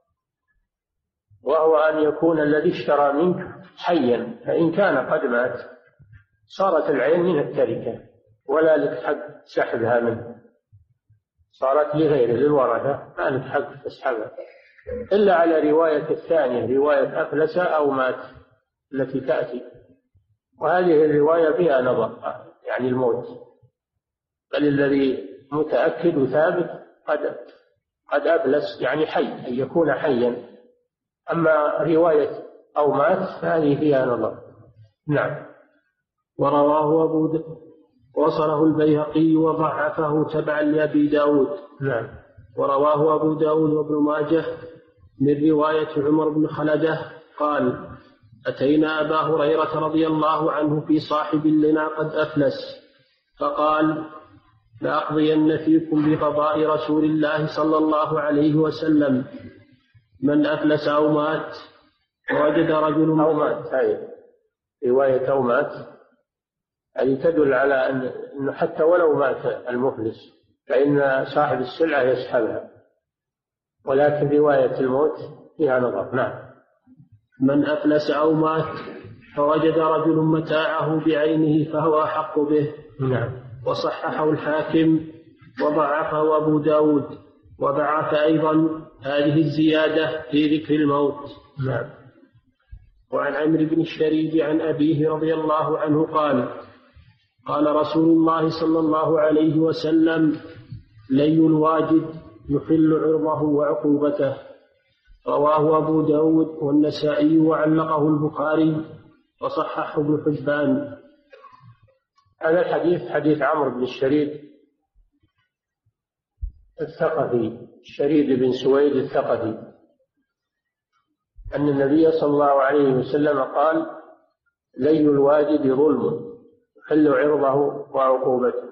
وهو أن يكون الذي اشترى منك حيا، فإن كان قد مات صارت العين من التركة ولا لك حق سحبها منه، صارت لغيره للورثة، ما لك حق تسحبها إلا على رواية الثانية، رواية أفلس أو مات التي تأتي، وهذه الرواية فيها نظر، يعني الموت، بل الذي متأكد وثابت قد قد أفلس يعني حي، أن يكون حيا. أما رواية أو مات فهذه فيها نظر. نعم. ورواه أبو د... وصله البيهقي وضعفه تبعا لأبي داود. نعم. ورواه أبو داود وابن ماجه من رواية عمر بن خلدة قال أتينا أبا هريرة رضي الله عنه في صاحب لنا قد أفلس، فقال: لأقضين فيكم بقضاء رسول الله صلى الله عليه وسلم، من أفلس أو مات ووجد رجل أو مات، هذه رواية أو مات، هذه تدل على أنه حتى ولو مات المفلس فإن صاحب السلعة يسحبها، ولكن رواية الموت فيها نظر. نعم. من أفلس أو مات فوجد رجل متاعه بعينه فهو أحق به. نعم. وصححه الحاكم وضعفه أبو داود، وضعف أيضا هذه الزيادة في ذكر الموت. نعم. وعن عمرو بن الشريد عن أبيه رضي الله عنه قال: قال رسول الله صلى الله عليه وسلم: لي الواجد يحل عرضه وعقوبته. رواه أبو داود والنسائي وعلقه البخاري وصححه ابن حبان. هذا الحديث حديث عمرو بن الشريد الثقفي، الشريد بن سويد الثقفي، أن النبي صلى الله عليه وسلم قال: لي الواجد ظلم يحل عرضه وعقوبته.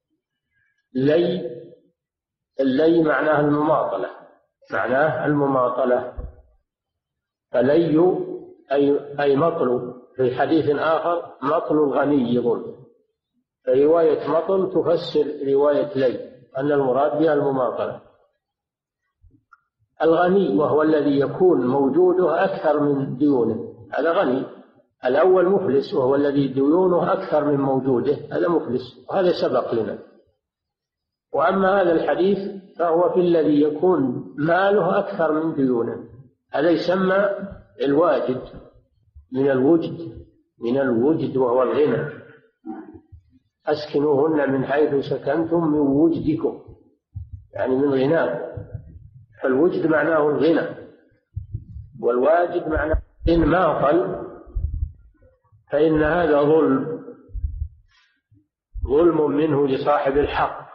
لي اللي معناه المماطلة، معناه المماطلة، فلي أي, أي مطل. في حديث آخر: مطل الغني ظلم. فرواية مطل تفسر رواية لي أن المراد بها المماطلة. الغني وهو الذي يكون موجوده أكثر من ديونه، هذا غني. الأول مفلس وهو الذي ديونه أكثر من موجوده، هذا مفلس، وهذا سبق لنا. وأما هذا الحديث فهو في الذي يكون ماله أكثر من ديونه، هذا يسمى الواجد، من الوجد، من الوجد وهو الغنى. أسكنوهن من حيث سكنتم من وجدكم، يعني من غناه. فالوجد معناه الغنى، والواجد معناه إن ماطل، فإن هذا ظلم، ظلم منه لصاحب الحق،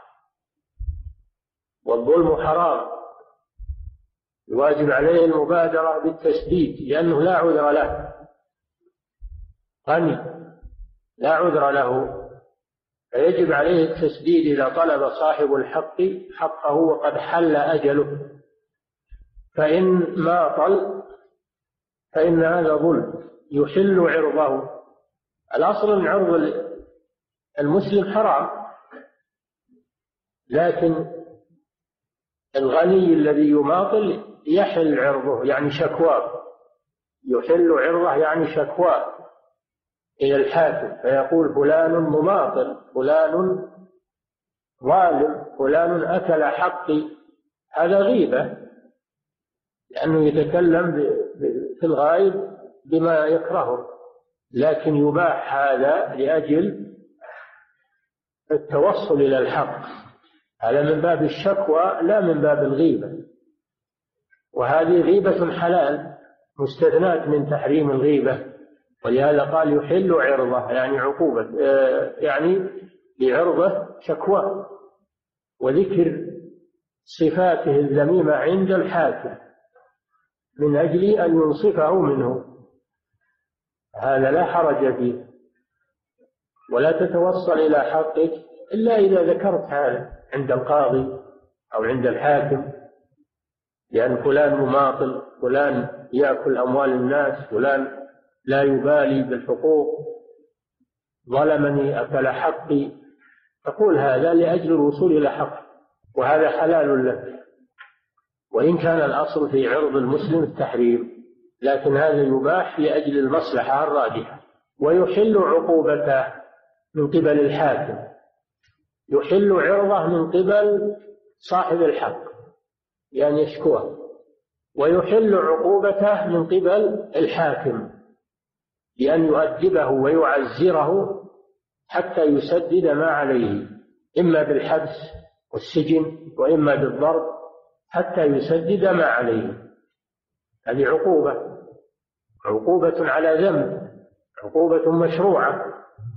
والظلم حرام. الواجب عليه المبادرة بالتسديد لأنه لا عذر له، غني لا عذر له، فيجب عليه التسديد إذا طلب صاحب الحق حقه وقد حل أجله. فإن ماطل فإن هذا ظلم يحل عرضه. الأصل أن عرض المسلم حرام، لكن الغني الذي يماطل يحل عرضه، يعني شكواه، يحل عرضه يعني شكواه إلى الحاكم، فيقول: فلان مماطل، فلان ظالم، فلان أكل حقي. هذا غيبة، لأنه يتكلم في الغائب بما يكرهه، لكن يباح هذا لأجل التوصل إلى الحق، هذا من باب الشكوى لا من باب الغيبة. وهذه غيبة حلال مستثناة من تحريم الغيبة، ولهذا قال يحل عرضه، يعني عقوبة، يعني لعرضه شكوى وذكر صفاته الذميمة عند الحاكم من أجل أن ينصفه منه، هذا لا حرج فيه. ولا تتوصل إلى حقك إلا إذا ذكرت هذا عند القاضي أو عند الحاكم، لأن فلان مماطل، فلان يأكل أموال الناس، فلان لا يبالي بالحقوق، ظلمني، أكل حقي، تقول هذا لأجل الوصول إلى حق، وهذا حلال لك، وإن كان الأصل في عرض المسلم التحريم، لكن هذا يباح لأجل المصلحة الراجحة. ويحل عقوبته من قبل الحاكم، يحل عرضه من قبل صاحب الحق يعني يشكوه، ويحل عقوبته من قبل الحاكم بأن يؤدبه ويعزره حتى يسدد ما عليه، إما بالحبس والسجن وإما بالضرب حتى يسدد ما عليه. هذه عقوبة، عقوبة على ذنب، عقوبة مشروعة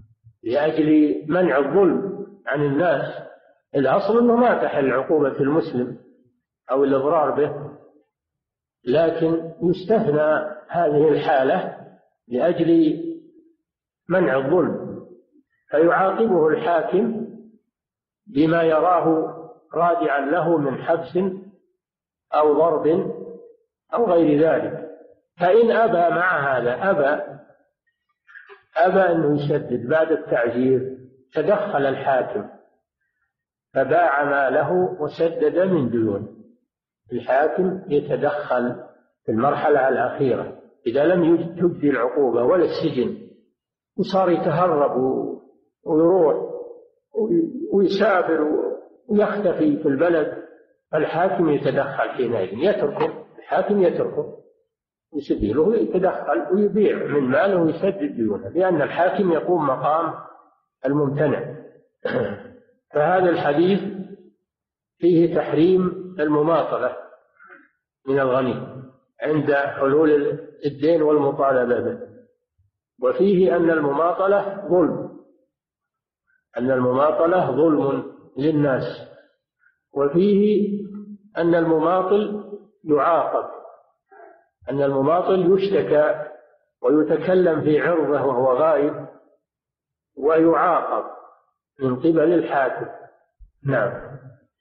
لأجل منع الظلم عن الناس. الأصل أنه ما تحل عقوبة المسلم أو الإضرار به، لكن يستثنى هذه الحالة لأجل منع الظلم، فيعاقبه الحاكم بما يراه رادعا له من حبس أو ضرب أو غير ذلك. فإن أبى مع هذا أبى أبى أنه يسدد بعد التعزير، تدخل الحاكم فباع ماله وسدد من ديونه. الحاكم يتدخل في المرحلة الأخيرة إذا لم تجدي العقوبة ولا السجن، وصار يتهرب ويروح ويسافر ويختفي في البلد، الحاكم يتدخل حينئذ، يتركه الحاكم يتركه يسبيله، يتدخل ويبيع من ماله ويسدد ديونه، لأن الحاكم يقوم مقام الممتنع. فهذا الحديث فيه تحريم المماطلة من الغني عند حلول الدين والمطالبة به، وفيه أن المماطلة ظلم أن المماطلة ظلم للناس، وفيه أن المماطل يعاقب، أن المماطل يشتكى ويتكلم في عرضه وهو غائب ويعاقب من قبل الحاكم. نعم.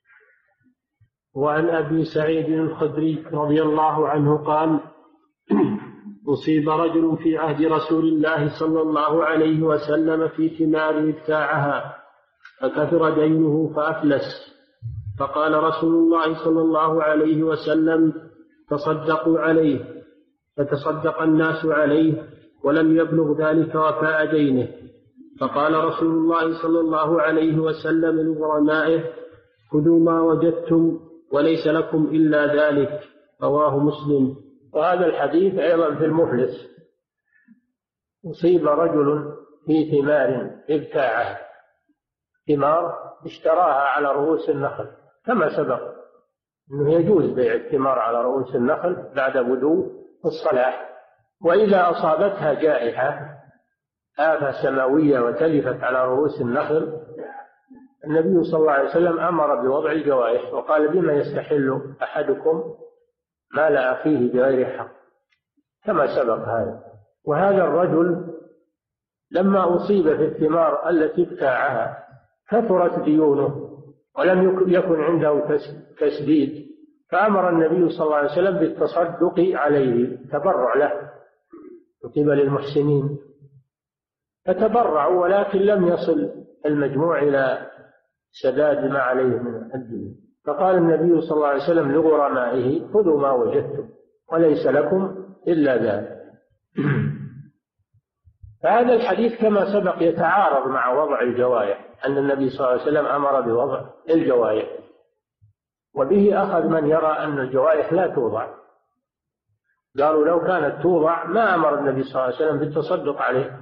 وعن أبي سعيد الخدري رضي الله عنه قال: أصيب رجل في عهد رسول الله صلى الله عليه وسلم في ثمار ابتاعها فكثر دينه فأفلس، فقال رسول الله صلى الله عليه وسلم: تصدقوا عليه، فتصدق الناس عليه ولم يبلغ ذلك وفاء دينه، فقال رسول الله صلى الله عليه وسلم لغرمائه: خذوا ما وجدتم وليس لكم إلا ذلك، رواه مسلم. وهذا الحديث أيضا في المفلس. أصيب رجل في ثمار ابتاعها، ثمار اشتراها على رؤوس النخل، كما سبق أنه يجوز بيع الثمار على رؤوس النخل بعد بدو الصلاح. وإذا أصابتها جائحة آفة سماوية وتلفت على رؤوس النخل، النبي صلى الله عليه وسلم أمر بوضع الجوائح وقال: بما يستحل أحدكم مال أخيه بغير حق، كما سبق هذا. وهذا الرجل لما أصيب في الثمار التي ابتاعها كثرت ديونه ولم يكن عنده تسديد، فأمر النبي صلى الله عليه وسلم بالتصدق عليه، تبرع له من قبل المحسنين، فتبرعوا ولكن لم يصل المجموع إلى سداد ما عليه من الدين. فقال النبي صلى الله عليه وسلم لغرمائه: خذوا ما وجدتم وليس لكم إلا ذلك. فهذا الحديث كما سبق يتعارض مع وضع الجوائح، أن النبي صلى الله عليه وسلم أمر بوضع الجوائح، وبه أخذ من يرى أن الجوائح لا توضع. قالوا لو كانت توضع ما أمر النبي صلى الله عليه وسلم بالتصدق عليه.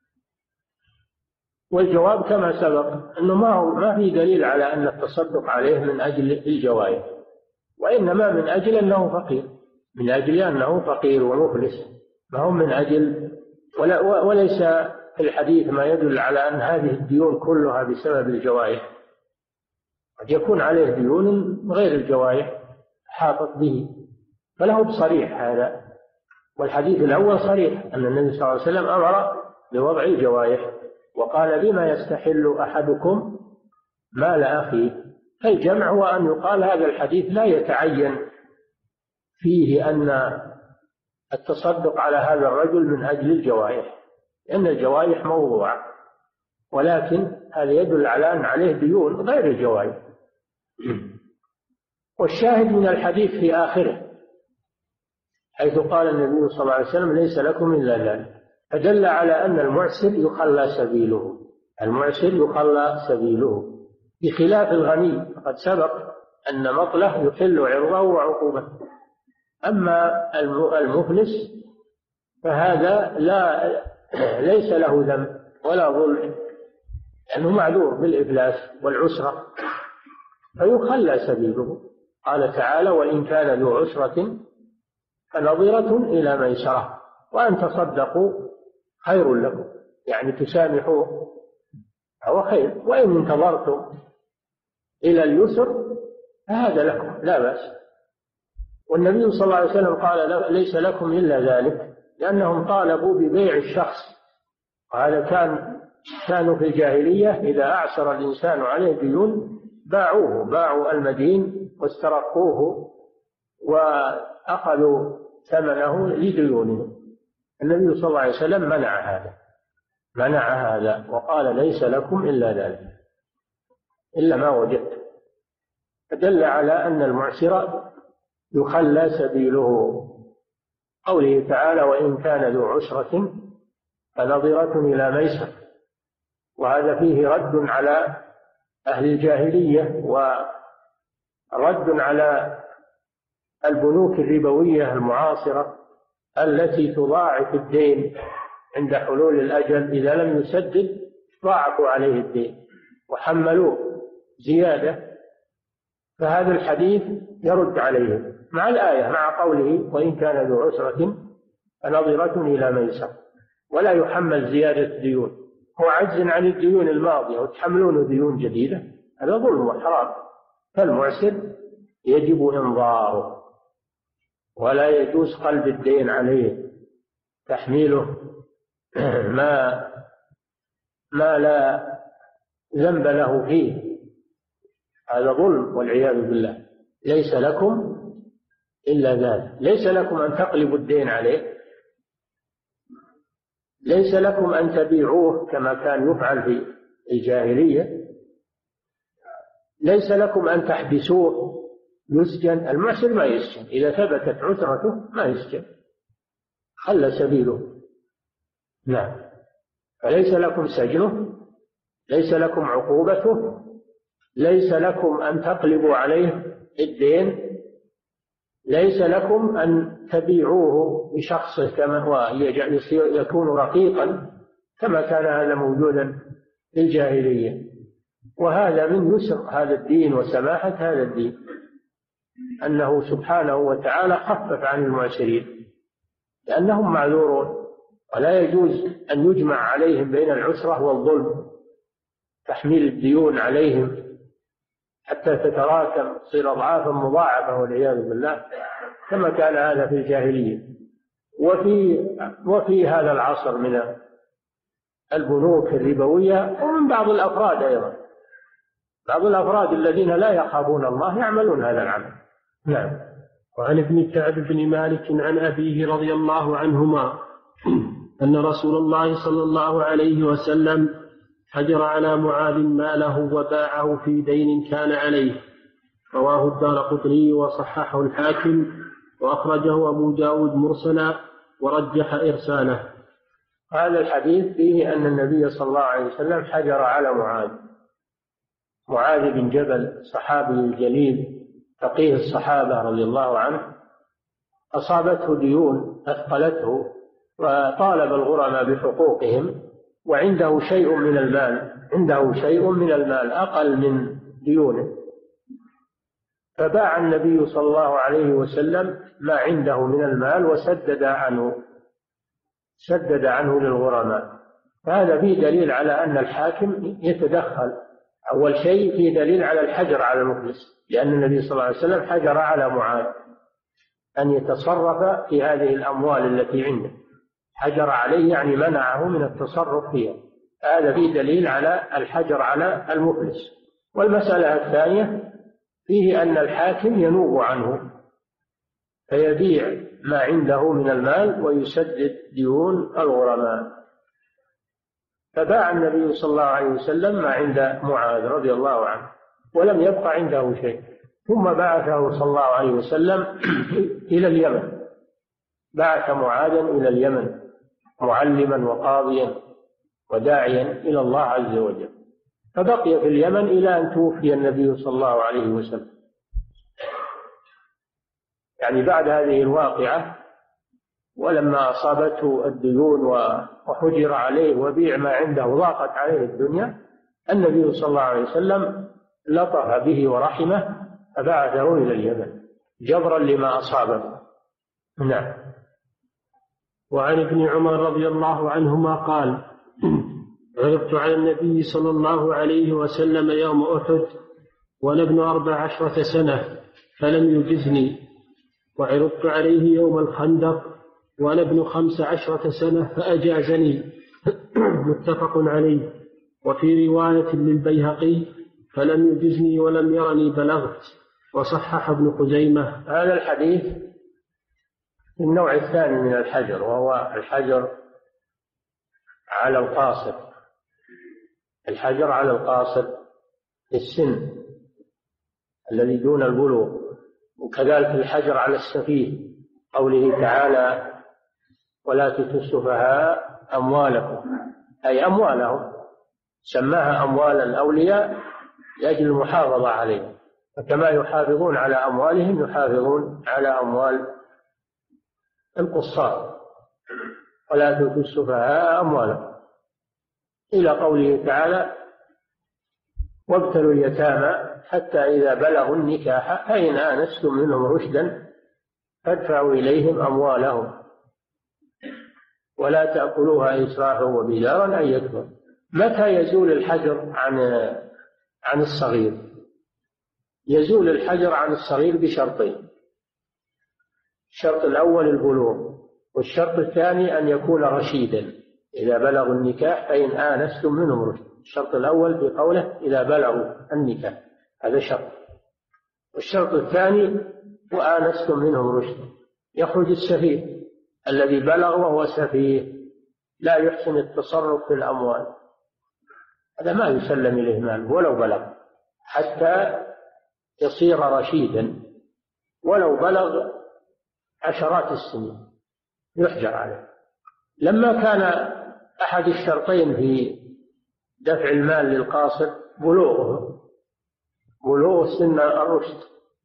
والجواب كما سبق أنه ما هو ما في دليل على أن التصدق عليه من أجل الجوائح، وإنما من أجل أنه فقير، من أجل أنه فقير ومفلس، ما هو من أجل ولا وليس في الحديث ما يدل على أن هذه الديون كلها بسبب الجوائح، قد يكون عليه ديون غير الجوائح حاطت به، فله بصريح هذا. والحديث الأول صريح أن النبي صلى الله عليه وسلم أمر بوضع الجوائح وقال: بما يستحل أحدكم مال أخيه. فالجمع هو أن يقال هذا الحديث لا يتعين فيه أن التصدق على هذا الرجل من أجل الجوائح، لأن الجوائح موضوعة، ولكن هذا يدل على أن عليه ديون غير الجوائح. والشاهد من الحديث في آخره حيث قال النبي صلى الله عليه وسلم: ليس لكم إلا ذلك، فدل على أن المعسر يخلى سبيله، المعسر يخلى سبيله بخلاف الغني. فقد سبق أن مطله يحل عرضه وعقوبته. أما المفلس فهذا لا ليس له ذنب ولا ظلم، لأنه معذور بالإفلاس والعسرة، فيخلى سبيله. قال تعالى: وإن كان ذو عسرة فنظرة إلى ميسرة وأن تصدقوا خير لكم، يعني تسامحوه هو خير، وإن انتظرتم إلى اليسر فهذا لكم لا بأس. والنبي صلى الله عليه وسلم قال: ليس لكم إلا ذلك، لأنهم طالبوا ببيع الشخص. وهذا كان كانوا في الجاهلية إذا أعسر الإنسان عليه ديون باعوه، باعوا المدين واسترقوه وأخذوا ثمنه لديونهم. النبي صلى الله عليه وسلم منع هذا منع هذا وقال ليس لكم إلا ذلك إلا ما وجدتم، فدل على أن المعسر يخلى سبيله. قوله تعالى وإن كان ذو عسرة فنظرة إلى ميسر، وهذا فيه رد على أهل الجاهلية ورد على البنوك الربوية المعاصرة التي تضاعف الدين عند حلول الأجل. إذا لم يسدد ضاعفوا عليه الدين وحملوه زيادة. فهذا الحديث يرد عليه مع الآية، مع قوله وإن كان ذو عسرة فنظرة إلى ميسر، ولا يحمل زيادة ديون. هو عجز عن الديون الماضية وتحملون ديون جديدة، هذا ظلم وحرام. فالمعسر يجب إنظاره ولا يجوز قلب الدين عليه، تحميله ما ما لا ذنب له فيه، هذا ظلم والعياذ بالله. ليس لكم إلا ذلك، ليس لكم أن تقلبوا الدين عليه، ليس لكم أن تبيعوه كما كان يفعل في الجاهلية، ليس لكم أن تحبسوه يسجن. المعسر ما يسجن، إذا ثبتت عسرته ما يسجن، خلى سبيله. نعم، فليس لكم سجنه، ليس لكم عقوبته، ليس لكم أن تقلبوا عليه الدين، ليس لكم أن تبيعوه بشخصه كما هو يكون رقيقا كما كان هذا موجودا في الجاهلية. وهذا من يسر هذا الدين وسماحة هذا الدين، أنه سبحانه وتعالى خفف عن المعسرين لأنهم معذورون، ولا يجوز أن يجمع عليهم بين العسرة والظلم، تحميل الديون عليهم حتى تتراكم تصير أضعافا مضاعفة والعياذ بالله كما كان هذا في الجاهلية. وفي وفي هذا العصر من البنوك الربوية ومن بعض الأفراد أيضا، بعض الأفراد الذين لا يخافون الله يعملون هذا العمل. نعم. وعن ابن كعب بن مالك عن أبيه رضي الله عنهما أن رسول الله صلى الله عليه وسلم حجر على معاذ ماله وباعه في دين كان عليه. رواه الدارقطني وصححه الحاكم وأخرجه أبو داود مرسلا ورجح إرساله. هذا الحديث فيه أن النبي صلى الله عليه وسلم حجر على معاذ معاذ بن جبل صحابي الجليل فقيه الصحابة رضي الله عنه، أصابته ديون أثقلته وطالب الغرماء بحقوقهم، وعنده شيء من المال عنده شيء من المال أقل من ديونه، فباع النبي صلى الله عليه وسلم ما عنده من المال وسدد عنه سدد عنه للغرماء. فهذا فيه دليل على أن الحاكم يتدخل. أول شيء فيه دليل على الحجر على المفلس، لأن النبي صلى الله عليه وسلم حجر على معاذ أن يتصرف في هذه الأموال التي عنده، حجر عليه يعني منعه من التصرف فيها. هذا فيه دليل على الحجر على المفلس. والمسألة الثانية فيه أن الحاكم ينوب عنه فيبيع ما عنده من المال ويسدد ديون الغرماء. فباع النبي صلى الله عليه وسلم ما عند معاذ رضي الله عنه ولم يبقى عنده شيء، ثم بعثه صلى الله عليه وسلم إلى اليمن، بعث معاذا إلى اليمن معلما وقاضيا وداعيا إلى الله عز وجل، فبقي في اليمن إلى أن توفي النبي صلى الله عليه وسلم. يعني بعد هذه الواقعة ولما أصابته الديون وحجر عليه وبيع ما عنده وضاقت عليه الدنيا، النبي صلى الله عليه وسلم لطف به ورحمه فبعثه إلى اليمن جبرا لما أصابه. نعم. وعن ابن عمر رضي الله عنهما قال: عرضت على النبي صلى الله عليه وسلم يوم أحد وأنا ابن أربع عشرة سنة فلم يجزني، وعرضت عليه يوم الخندق وأنا ابن خمس عشرة سنة فأجازني. متفق عليه. وفي رواية للبيهقي: فلم يجزني ولم يرني بلغت. وصحح ابن خزيمة. هذا الحديث النوع الثاني من الحجر، وهو الحجر على القاصر. الحجر على القاصر في السن الذي دون البلوغ، وكذلك الحجر على السفيه، قوله تعالى: ولا تؤتوا السفهاء أموالكم، أي أموالهم، سماها أموال الأولياء لأجل المحافظة عليهم، فكما يحافظون على أموالهم يحافظون على أموال القصار. ولا تؤتوا السفهاء أموالكم، إلى قوله تعالى: وابتلوا اليتامى حتى إذا بلغوا النكاح فإن آنستم منهم رشدا فادفعوا إليهم أموالهم ولا تأكلوها إسرافا وبدارا أن يكبر. متى يزول الحجر عن عن الصغير؟ يزول الحجر عن الصغير بشرطين: الشرط الأول البلوغ، والشرط الثاني أن يكون رشيدا. إذا بلغوا النكاح فإن آنستم منهم رشدا. الشرط الأول بقوله إذا بلغوا النكاح، هذا شرط. والشرط الثاني وآنستم منهم رشدا. يخرج السفيه الذي بلغ وهو سفيه لا يحسن التصرف في الأموال، هذا ما يسلم إليه مال ولو بلغ، حتى يصير رشيدا، ولو بلغ عشرات السنين يحجر عليه. لما كان أحد الشرطين في دفع المال للقاصر بلوغه، بلوغ سن الرشد،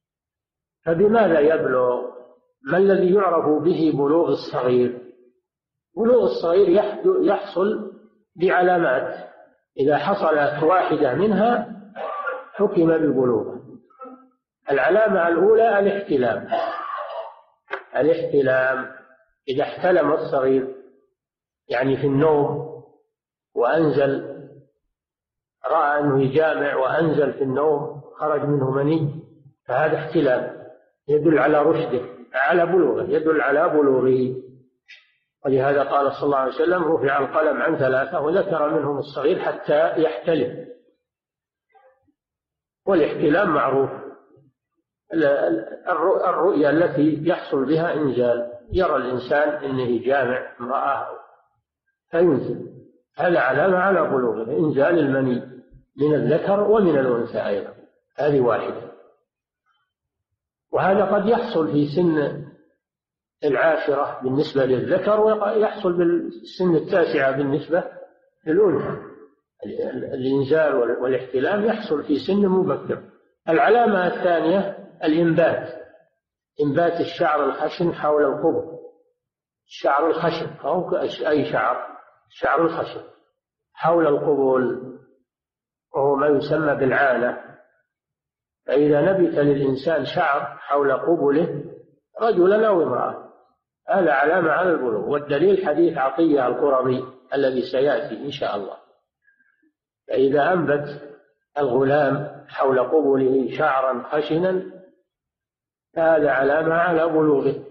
فبماذا يبلغ؟ ما الذي يعرف به بلوغ الصغير؟ بلوغ الصغير يحصل بعلامات، إذا حصلت واحدة منها حكم ببلوغه. العلامة الأولى الاحتلام. الاحتلام إذا احتلم الصغير، يعني في النوم وأنزل، رأى أنه يجامع وأنزل في النوم خرج منه مني، فهذا احتلام يدل على رشده، على بلوغه، يدل على بلوغه. ولهذا قال صلى الله عليه وسلم: رفع القلم عن ثلاثة وذكر منهم الصغير حتى يحتلم. والاحتلام معروف، الرؤيا التي يحصل بها إنزال، يرى الإنسان أنه جامع امرأة فينزل، هذا علامة على بلوغه، إنزال المني من الذكر ومن الأنثى أيضا، هذه واحدة. وهذا قد يحصل في سن العاشرة بالنسبة للذكر، ويحصل بالسن التاسعة بالنسبة للأنثى. الإنزال والاحتلام يحصل في سن مبكر. العلامة الثانية الإنبات، إنبات الشعر الخشن حول القبر. الشعر الخشن أو أي شعر، الشعر الخشن حول القبول، وهو ما يسمى بالعانة. فإذا نبت للإنسان شعر حول قبله رجلا أو امرأة، هذا علامة على البلوغ. والدليل حديث عطية القرظي الذي سيأتي إن شاء الله. فإذا أنبت الغلام حول قبله شعرا خشنا هذا علامة على بلوغه.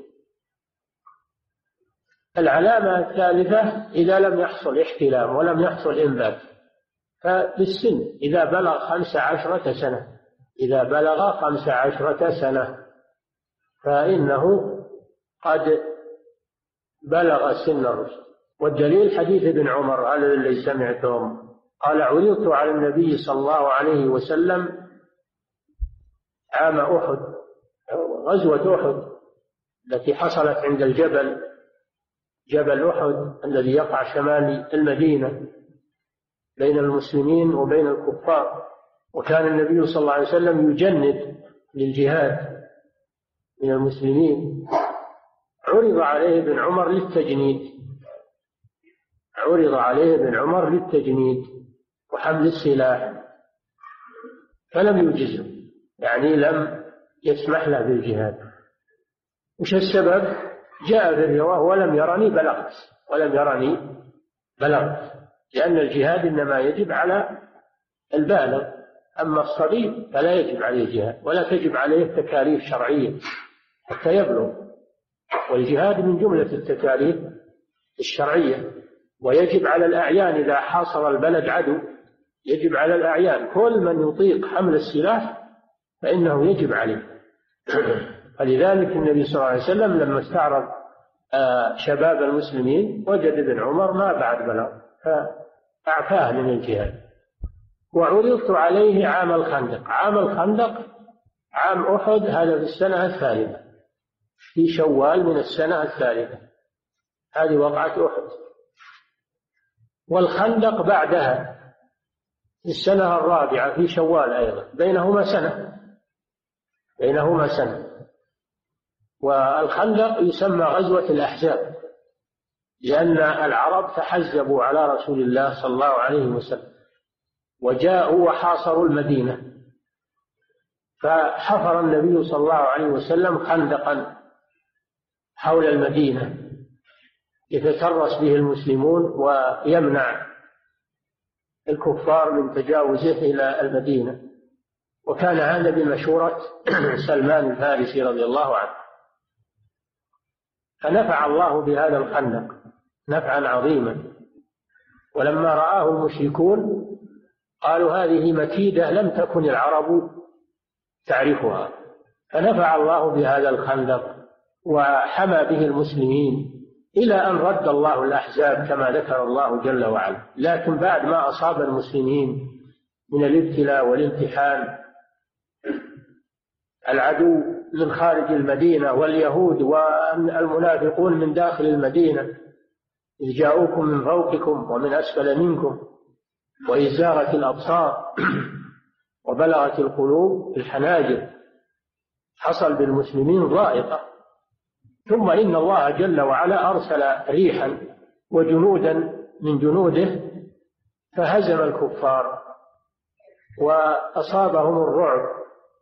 العلامة الثالثة إذا لم يحصل احتلام ولم يحصل إنبات، فبالسن إذا بلغ خمس عشرة سنة، إذا بلغ خمس عشرة سنة فإنه قد بلغ سن الرشد. والدليل حديث ابن عمر هذا الذي سمعتم، قال: عرضت على النبي صلى الله عليه وسلم عام أحد، غزوة أحد التي حصلت عند الجبل، جبل أحد الذي يقع شمال المدينة بين المسلمين وبين الكفار. وكان النبي صلى الله عليه وسلم يجند للجهاد من المسلمين. عرض عليه ابن عمر للتجنيد، عرض عليه ابن عمر للتجنيد وحمل السلاح، فلم يجزه، يعني لم يسمح له بالجهاد. وش السبب؟ جاء في الرواية: ولم يرني بلغت، ولم يرني بلغت، لأن الجهاد إنما يجب على البالغ، أما الصغير فلا يجب عليه جهاد ولا تجب عليه تكاليف شرعية حتى يبلغ. والجهاد من جملة التكاليف الشرعية، ويجب على الأعيان إذا حاصر البلد عدو، يجب على الأعيان كل من يطيق حمل السلاح فإنه يجب عليه. فلذلك النبي صلى الله عليه وسلم لما استعرض شباب المسلمين وجد ابن عمر ما بعد بلغ فأعفاه من الجهاد. وعرضت عليه عام الخندق. عام الخندق عام أحد، هذا في السنة الثالثة، في شوال من السنة الثالثة، هذه وقعة أحد. والخندق بعدها في السنة الرابعة في شوال أيضا، بينهما سنة بينهما سنة والخندق يسمى غزوة الأحزاب، لأن العرب تحزبوا على رسول الله صلى الله عليه وسلم وجاءوا وحاصروا المدينة، فحفر النبي صلى الله عليه وسلم خندقا حول المدينة يتترس به المسلمون ويمنع الكفار من تجاوزه إلى المدينة. وكان هذا بمشورة سلمان الفارسي رضي الله عنه. فنفع الله بهذا الخندق نفعا عظيما. ولما رآه المشركون قالوا هذه مكيدة لم تكن العرب تعرفها، فنفع الله بهذا الخندق وحمى به المسلمين إلى أن رد الله الأحزاب كما ذكر الله جل وعلا. لكن بعد ما أصاب المسلمين من الابتلاء والامتحان، العدو من خارج المدينة واليهود والمنافقون من داخل المدينة، إذ جاءوكم من فوقكم ومن أسفل منكم وإذ زاغت الأبصار وبلغت القلوب الحناجر، حصل بالمسلمين ضائقة. ثم إن الله جل وعلا أرسل ريحا وجنودا من جنوده فهزم الكفار وأصابهم الرعب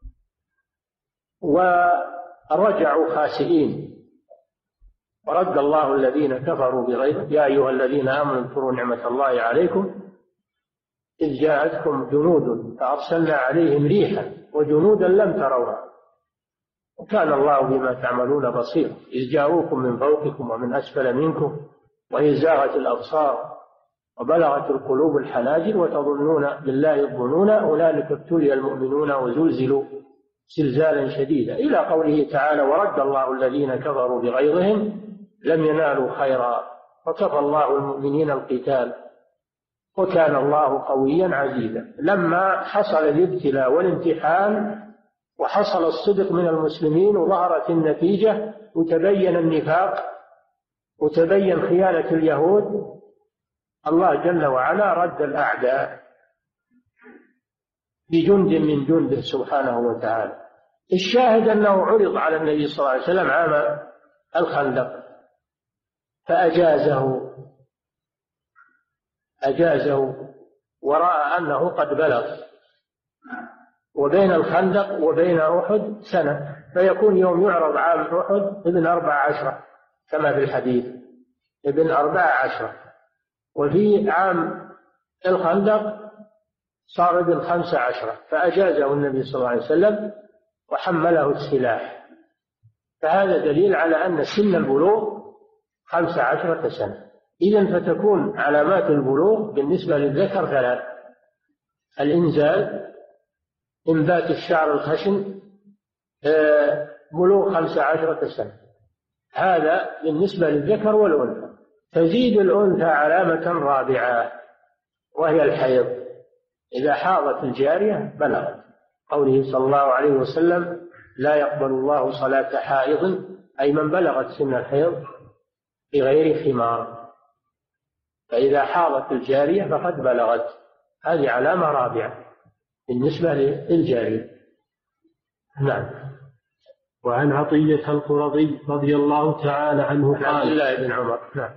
ورجعوا خاسئين. ورد الله الذين كفروا بغيظهم يا أيها الذين آمنوا اذكروا نعمة الله عليكم إذ جاءتكم جنود فأرسلنا عليهم ريحا وجنودا لم تروها وكان الله بما تعملون بصيرا. إذ جاءوكم من فوقكم ومن أسفل منكم وإذ زاغت الأبصار وبلغت القلوب الحناجر وتظنون بالله الظنون أولئك ابتلي المؤمنون وزلزلوا زلزالا شديدا، إلى قوله تعالى ورد الله الذين كفروا بغيظهم لم ينالوا خيرا وكفى الله المؤمنين القتال وكان الله قويا عزيزا. لما حصل الابتلاء والامتحان وحصل الصدق من المسلمين وظهرت النتيجة وتبين النفاق وتبين خيانة اليهود، الله جل وعلا رد الأعداء بجند من جنده سبحانه وتعالى. الشاهد أنه عرض على النبي صلى الله عليه وسلم عام الخندق فأجازه أجازه ورأى أنه قد بلغ، وبين الخندق وبين أحد سنة، فيكون يوم يعرض عام أحد ابن أربع عشرة كما في الحديث، ابن أربع عشرة، وفي عام الخندق صار ابن خمس عشرة، فأجازه النبي صلى الله عليه وسلم وحمله السلاح. فهذا دليل على أن سن البلوغ خمس عشرة سنة. إذن فتكون علامات البلوغ بالنسبة للذكر ثلاث: الإنزال، إنبات الشعر الخشن، بلوغ خمس عشرة سنة. هذا بالنسبة للذكر والأنثى. تزيد الأنثى علامة رابعة وهي الحيض، إذا حاضت الجارية بلغت، قوله صلى الله عليه وسلم لا يقبل الله صلاة حائض، أي من بلغت سن الحيض بغير خمار. فإذا حاضت الجارية فقد بلغت، هذه علامة رابعة بالنسبة للجارية. نعم. وعن عطية القرظي رضي الله تعالى عنه قال عبد الله بن عمر نعم.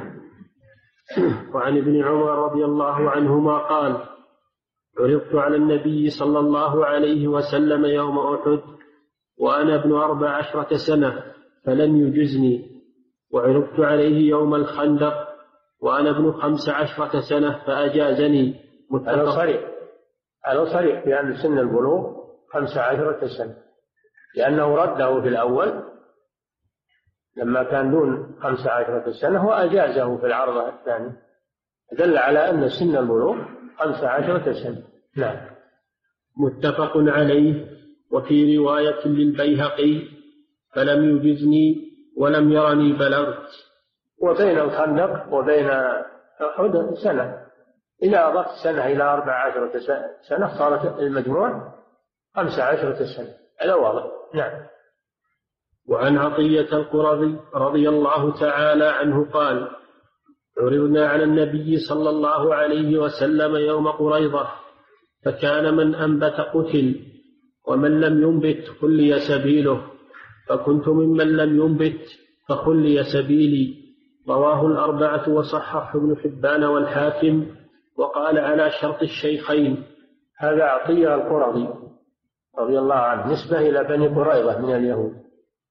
وعن ابن عمر رضي الله عنهما قال عرضت على النبي صلى الله عليه وسلم يوم أحد وأنا ابن أربع عشرة سنة فلم يجزني، وعرضت عليه يوم الخندق وأنا ابن خمس عشرة سنة فأجازني. هذا صريح هذا صريح بأن سن البلوغ خمس عشرة سنة، لأنه رده في الأول لما كان دون خمس عشرة سنة وأجازه في العرضة الثانية، دل على أن سن البلوغ خمس عشرة سنة. نعم. متفق عليه. وفي رواية للبيهقي: فلم يجزني ولم يرني بلغت. وبين الخندق وبين أحد سنة، إذا أضفت سنة إلى أربع عشرة سنة صارت المجموع خمس عشرة سنة. هذا واضح. نعم. وعن عطية القرظي رضي الله تعالى عنه قال: عرضنا على النبي صلى الله عليه وسلم يوم قريظة، فكان من أنبت قتل، ومن لم ينبت خلي سبيله، فكنت ممن لم ينبت فخلي سبيلي. رواه الأربعة وصححه ابن حبان والحاكم، وقال على شرط الشيخين. هذا عطية القرظي رضي الله عنه نسبة إلى بني قريظة من اليهود.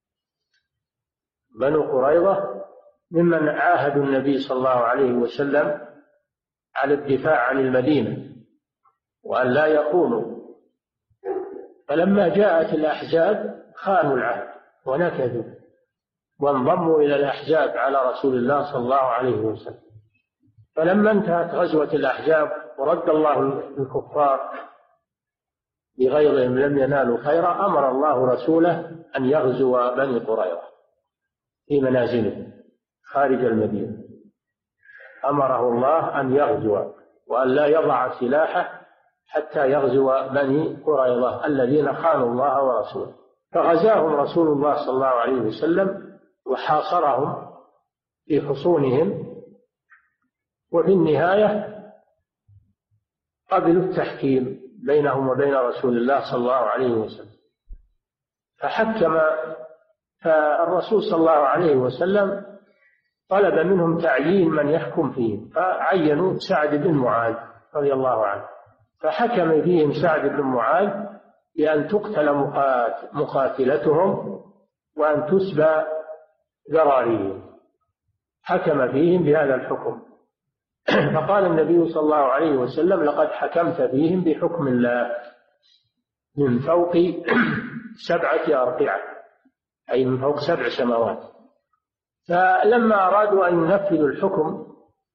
بنو قريظة ممن عاهدوا النبي صلى الله عليه وسلم على الدفاع عن المدينة وأن لا يقوموا، فلما جاءت الأحزاب خانوا العهد ونكثوا وانضموا إلى الأحزاب على رسول الله صلى الله عليه وسلم. فلما انتهت غزوة الأحزاب ورد الله الكفار بغيظهم لم ينالوا خيرا، أمر الله رسوله أن يغزو بني قريظة في منازلهم خارج المدينة. أمره الله أن يغزو وأن لا يضع سلاحه حتى يغزو بني قريظة الذين خانوا الله ورسوله. فغزاهم رسول الله صلى الله عليه وسلم وحاصرهم في حصونهم، وفي النهاية قبلوا التحكيم بينهم وبين رسول الله صلى الله عليه وسلم، فحكم. فالرسول صلى الله عليه وسلم طلب منهم تعيين من يحكم فيهم، فعينوا سعد بن معاذ رضي الله عنه، فحكم فيهم سعد بن معاذ بأن تقتل مقاتلتهم وأن تسبى ذراريهم، حكم فيهم بهذا الحكم. فقال النبي صلى الله عليه وسلم: لقد حكمت فيهم بحكم الله من فوق سبعة أرقعة، أي من فوق سبع سماوات. فلما أرادوا أن ينفذوا الحكم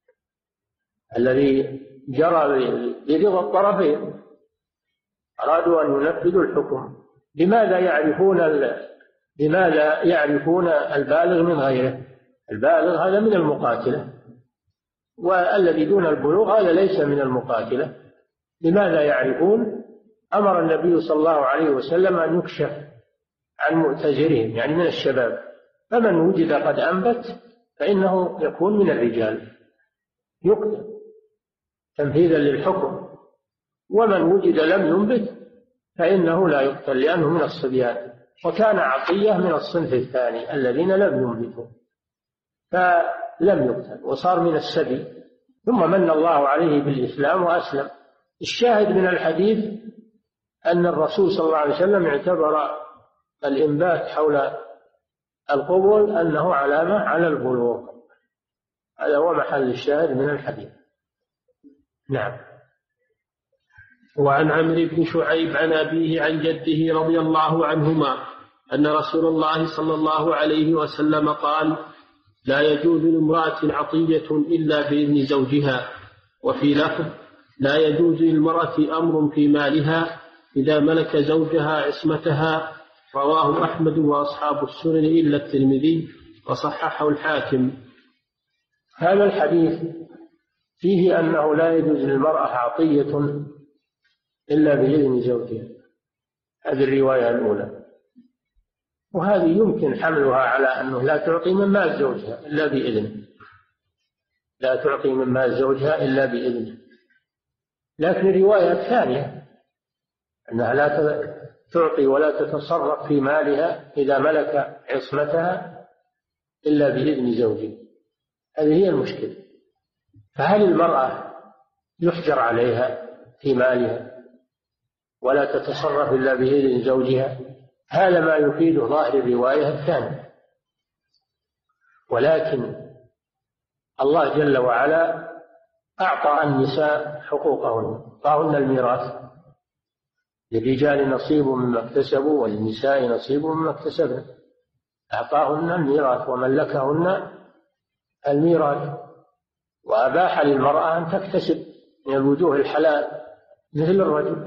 الذي جرى برضا الطرفين، أرادوا أن ينفذوا الحكم، لماذا يعرفون لماذا يعرفون البالغ من غيره؟ البالغ هذا من المقاتلة، والذي دون البلوغ هذا ليس من المقاتلة. لماذا يعرفون؟ أمر النبي صلى الله عليه وسلم أن يكشف عن مؤتزرهم، يعني من الشباب، فمن وجد قد أنبت فإنه يكون من الرجال يقتل تنفيذا للحكم، ومن وجد لم ينبت فإنه لا يقتل لأنه من الصبيان. وكان عطية من الصنف الثاني الذين لم ينبتوا فلم يقتل وصار من السبي، ثم من الله عليه بالإسلام وأسلم. الشاهد من الحديث أن الرسول صلى الله عليه وسلم اعتبر الإنبات حول القبول أنه علامة على البلوغ. هذا هو محل الشاهد من الحديث. نعم. وعن عمرو بن شعيب عن أبيه عن جده رضي الله عنهما أن رسول الله صلى الله عليه وسلم قال: لا يجوز لامرأة عطية إلا بإذن زوجها. وفي لفظ: لا يجوز للمرأة أمر في مالها إذا ملك زوجها عصمتها. رواه أحمد وأصحاب السنن إلا الترمذي، وصححه الحاكم. هذا الحديث فيه أنه لا يجوز للمرأة عطية إلا بإذن زوجها، هذه الرواية الأولى. وهذه يمكن حملها على أنه لا تعطي من مال زوجها إلا بإذنه، لا تعطي من مال زوجها إلا بإذنه. لكن الرواية الثانية أنها لا تعطي ولا تتصرف في مالها إذا ملك عصمتها إلا بإذن زوجها، هذه هي المشكلة. فهل المرأة يحجر عليها في مالها ولا تتصرف إلا بإذن زوجها؟ هذا ما يفيد ظاهر الرواية الثانية. ولكن الله جل وعلا أعطى النساء حقوقهن، أعطاهن الميراث، للرجال نصيب مما اكتسبوا وللنساء نصيب مما اكتسبن. أعطاهن الميراث وملكهن الميراث، وأباح للمرأة أن تكتسب من الوجوه الحلال مثل الرجل،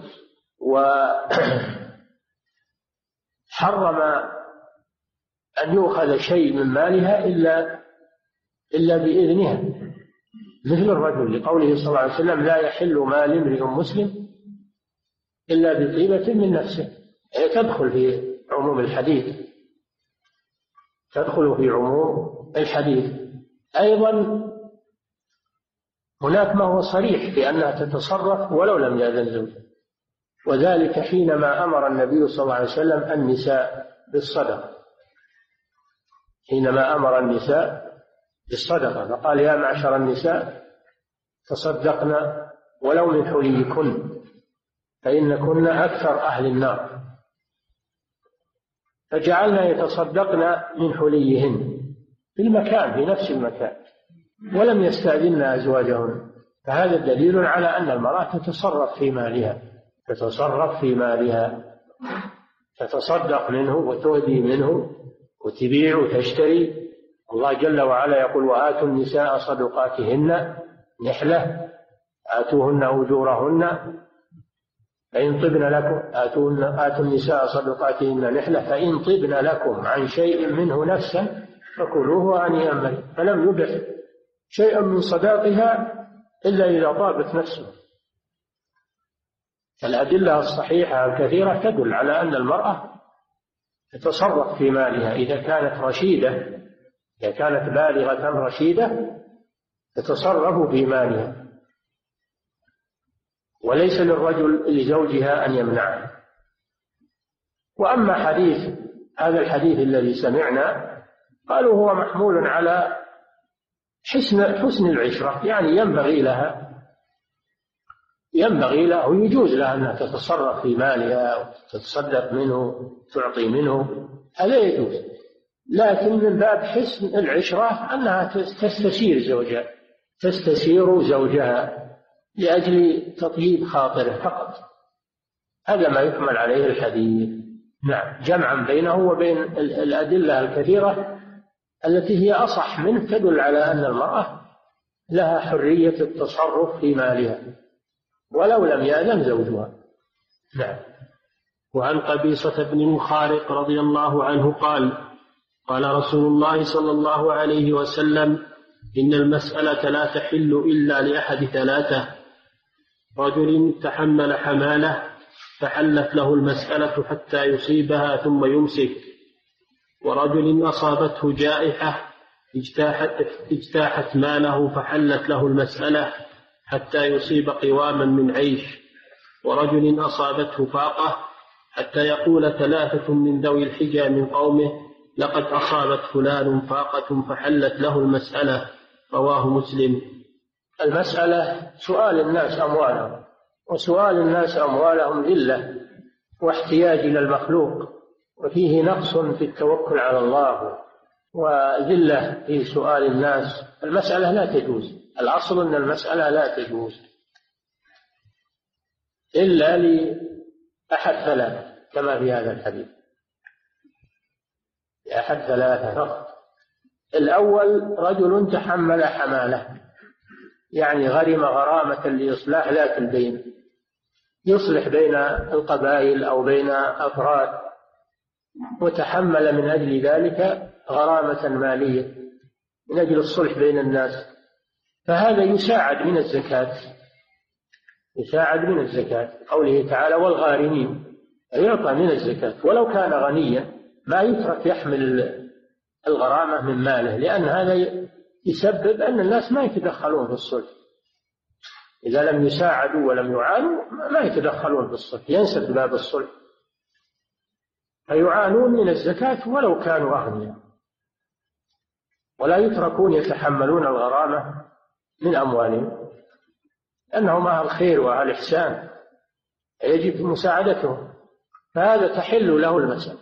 وحرم أن يؤخذ شيء من مالها إلا إلا بإذنها مثل الرجل، لقوله صلى الله عليه وسلم: لا يحل مال امرئ مسلم إلا بطيبة من نفسه. هي تدخل في عموم الحديث، تدخل في عموم الحديث. أيضا هناك ما هو صريح بأنها تتصرف ولو لم يأذن زوجها، وذلك حينما أمر النبي صلى الله عليه وسلم النساء بالصدقة، حينما أمر النساء بالصدقة فقال: يا معشر النساء تصدقنا ولو من حليكن فإنكن أكثر أهل النار، فجعلنا يتصدقن من حليهن في المكان، في نفس المكان، ولم يستأذن أزواجهن. فهذا دليل على أن المرأة تتصرف في مالها، تتصرف في مالها، تتصدق منه وتهدي منه وتبيع وتشتري. الله جل وعلا يقول: وآتوا النساء صدقاتهن نحلة آتوهن أجورهن فإن طبن لكم آتوهن آتوا النساء صدقاتهن نحلة فإن طبن لكم عن شيء منه نفسا فكلوه هنيئا مريئا. فلم يبح شيئا من صداقها إلا إذا طابت نفسه. الأدلة الصحيحة الكثيرة تدل على أن المرأة تتصرف في مالها إذا كانت رشيدة، إذا كانت بالغة رشيدة تتصرف في مالها، وليس للرجل لزوجها أن يمنعها. وأما حديث هذا الحديث الذي سمعنا قالوا هو محمول على حسن حسن العشرة، يعني ينبغي لها ينبغي له ويجوز لها أنها تتصرف في مالها وتتصدق منه تعطي منه، هذا يجوز، لكن من باب حسن العشرة أنها تستشير زوجها تستشير زوجها لأجل تطيب خاطره فقط. هذا ما يحمل عليه الحديث. نعم، جمعا بينه وبين الأدلة الكثيرة التي هي أصح منه تدل على أن المرأة لها حرية التصرف في مالها ولو لم يأذن زوجها. نعم. وعن قبيصة بن المخارق رضي الله عنه قال: قال رسول الله صلى الله عليه وسلم: إن المسألة لا تحل إلا لأحد ثلاثة: رجل تحمل حمالة فحلت له المسألة حتى يصيبها ثم يمسك، ورجل أصابته جائحة اجتاحت, اجتاحت ماله فحلت له المسألة حتى يصيب قواما من عيش، ورجل أصابته فاقة حتى يقول ثلاثة من ذوي الحجى من قومه: لقد أصابت فلان فاقة فحلت له المسألة. رواه مسلم. المسألة سؤال الناس أموالهم، وسؤال الناس أموالهم ذلة واحتياج إلى المخلوق، وفيه نقص في التوكل على الله وذلة في سؤال الناس. المسألة لا تجوز، الأصل أن المسألة لا تجوز إلا لأحد ثلاثة كما في هذا الحديث، لأحد ثلاثة فقط. الأول رجل تحمل حمالة، يعني غرم غرامة لإصلاح ذات البين، يصلح بين القبائل أو بين أفراد، وتحمل من أجل ذلك غرامة مالية من أجل الصلح بين الناس، فهذا يساعد من الزكاة، يساعد من الزكاة. قوله تعالى: والغارمين، يعطى من الزكاة ولو كان غنيا، ما يترك يحمل الغرامة من ماله، لأن هذا يسبب أن الناس ما يتدخلون في الصلح. إذا لم يساعدوا ولم يعانوا ما يتدخلون في الصلح، ينسد باب الصلح، فيعانون من الزكاة ولو كانوا أغنياء، ولا يتركون يتحملون الغرامة من أموالهم، لأنهم أهل خير وأهل إحسان يجب مساعدتهم، فهذا تحل له المسألة.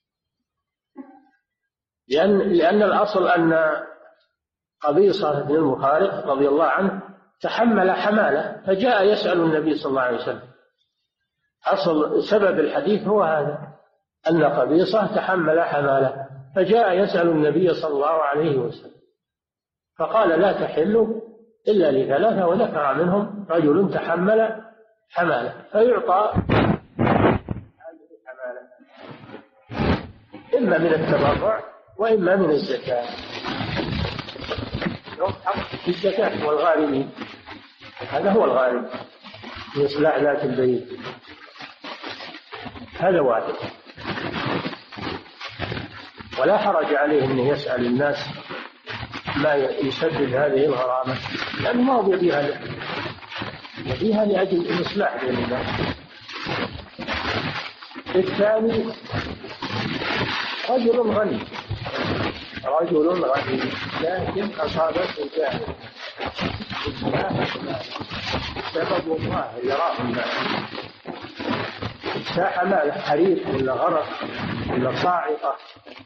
لأن, لأن الأصل أن قبيصة بن المخارق رضي الله عنه تحمل حمالة فجاء يسأل النبي صلى الله عليه وسلم. أصل سبب الحديث هو هذا، أن قبيصة تحمل حمالة فجاء يسأل النبي صلى الله عليه وسلم فقال لا تحل إلا لثلاثة، وذكر منهم رجل تحمل حمالة فيعطى هذه الحمالة إما من التبرع وإما من الزكاة. في الزكاة والغارمين، هذا هو الغارم لإصلاح ذات البيت، هذا واحد. ولا حرج عليه أن يسأل الناس ما يسدد هذه الغرامة، لأنه ما هو يبيها يبيها لأجل الإصلاح بين الناس. الثاني رجل غني، رجل غني لكن أصابته جاهل سبب الله يراه الناس، ساح مال حريق ولا غرق ولا صاعقة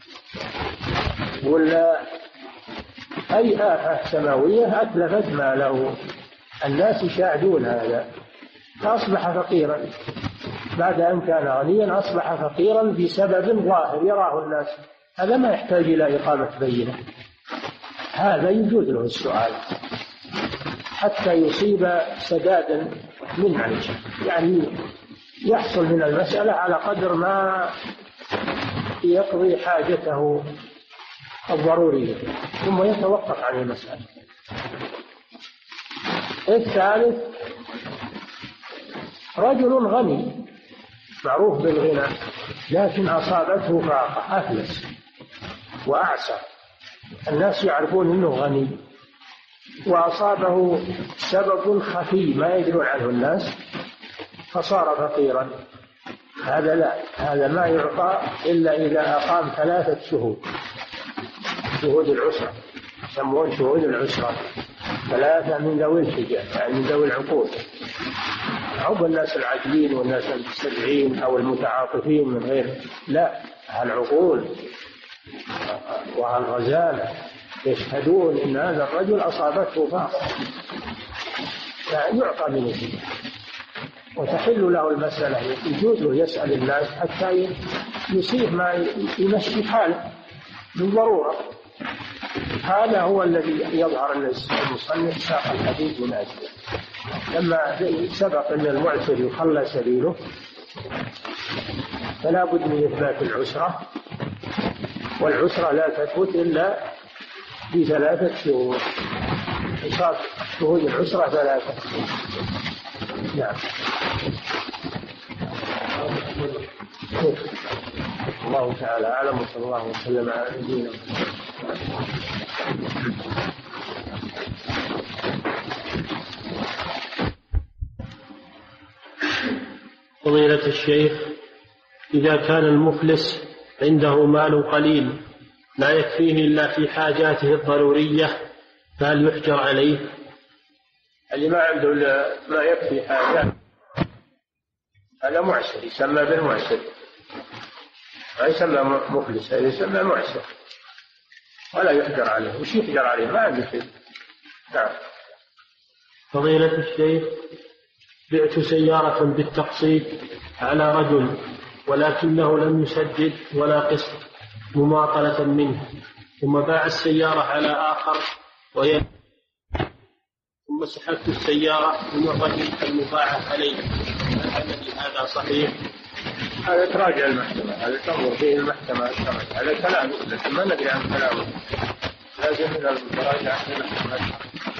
ولا أي آفة سماوية أتلفت ماله، الناس يشاهدون هذا فأصبح فقيرا، بعد أن كان غنيا أصبح فقيرا بسبب ظاهر يراه الناس، هذا ما يحتاج إلى إقامة بينة، هذا يجوز له السؤال حتى يصيب سدادا من عيشه، يعني يحصل من المسألة على قدر ما يقضي حاجته الضرورية ثم يتوقف عن المسألة. الثالث رجل غني معروف بالغنى لكن أصابته فاقة، أفلس وأعسى، الناس يعرفون أنه غني وأصابه سبب خفي ما يدرون عنه الناس فصار فقيرا، هذا لا، هذا ما يعطى إلا إذا أقام ثلاثة شهود، شهود العسرة يسمون شهود العسرة، ثلاثة من ذوي الحجة يعني من ذوي العقول، عقب الناس العاجلين والناس المستدعين أو المتعاطفين من غير، لا، العقول والرزانة يشهدون أن هذا الرجل أصابته فاقة يعطى من الزكاة وتحل له المسألة، يجوز له يسأل الناس حتى يصيب ما يمشي حاله بالضرورة. هذا هو الذي يظهر أن المصنف ساق الحديث من أجله، لما سبق أن المعسر يخلى سبيله فلا بد من إثبات العسرة، والعسرة لا تثبت إلا بثلاثة شهور، حساب شهود العسرة ثلاثة. نعم. الله تعالى أعلم، وصلى الله وسلم على نبينا فضيلة الشيخ، إذا كان المفلس عنده مال قليل لا يكفيه إلا في حاجاته الضرورية فهل يحجر عليه؟ اللي ما عنده ما يكفي حاجة هذا معسر، يسمى بالمعسر، ما يسمى مفلس، هذا يسمى معسر ولا يحجر عليه. وش يحجر عليه؟ ما عنده شيء. نعم. فضيلة الشيخ، بعت سيارة بالتقسيط على رجل ولكنه لم يسدد ولا قسط مماطلة منه، ثم باع السيارة على آخر وهي ثم سحبت السيارة من الرجل المباعة عليه، هل هذا صحيح؟ هذا تراجع المحكمة، هذا تنظر فيه المحكمة، هذا كلام لكن ما ندري عن كلامه، لازم من المراجعة في المحكمة.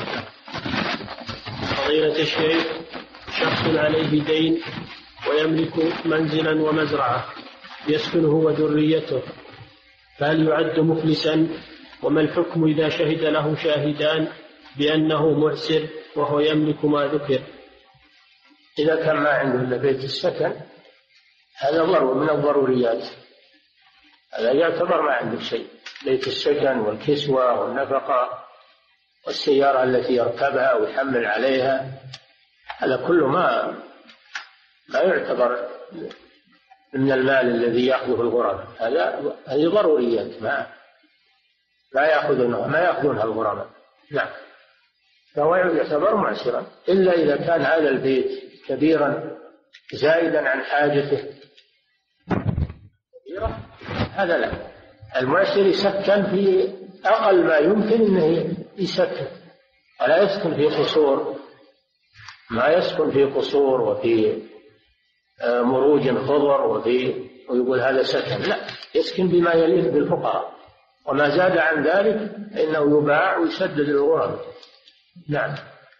فضيلة الشيخ، شخص عليه دين ويملك منزلا ومزرعة يسكنه وذريته، فهل يعد مفلسا؟ وما الحكم إذا شهد له شاهدان بأنه معسر وهو يملك ما ذكر؟ إذا كان ما عنده إلا بيت السكن هذا ضروري من الضروريات، هذا يعتبر ما عنده شيء، بيت السكن والكسوة والنفقة والسيارة التي يركبها ويحمل عليها، هذا كله ما ما يعتبر من المال الذي يأخذه الغرماء، هذا هذه ضروريات ما لا يأخذونها ما يأخذونها الغرماء. نعم. فهو يعتبر معسرا إلا إذا كان هذا البيت كبيرا زائدا عن حاجته كبيرة، هذا لا، المعسر يسكن في أقل ما يمكن أنه يسكن، ولا يسكن في قصور، ما يسكن في قصور وفي مروج خضر وفي ويقول هذا سكن، لا، يسكن بما يليق بالفقراء، وما زاد عن ذلك إنه يباع ويسدد الغرم. نعم.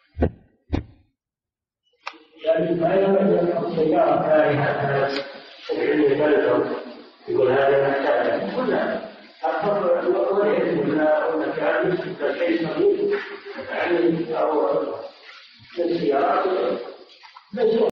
يعني ما يمكن السيارة كارهة يقول هذا محتاج كلها أكثر وجه من كان شيء صغير يعني أو السيارات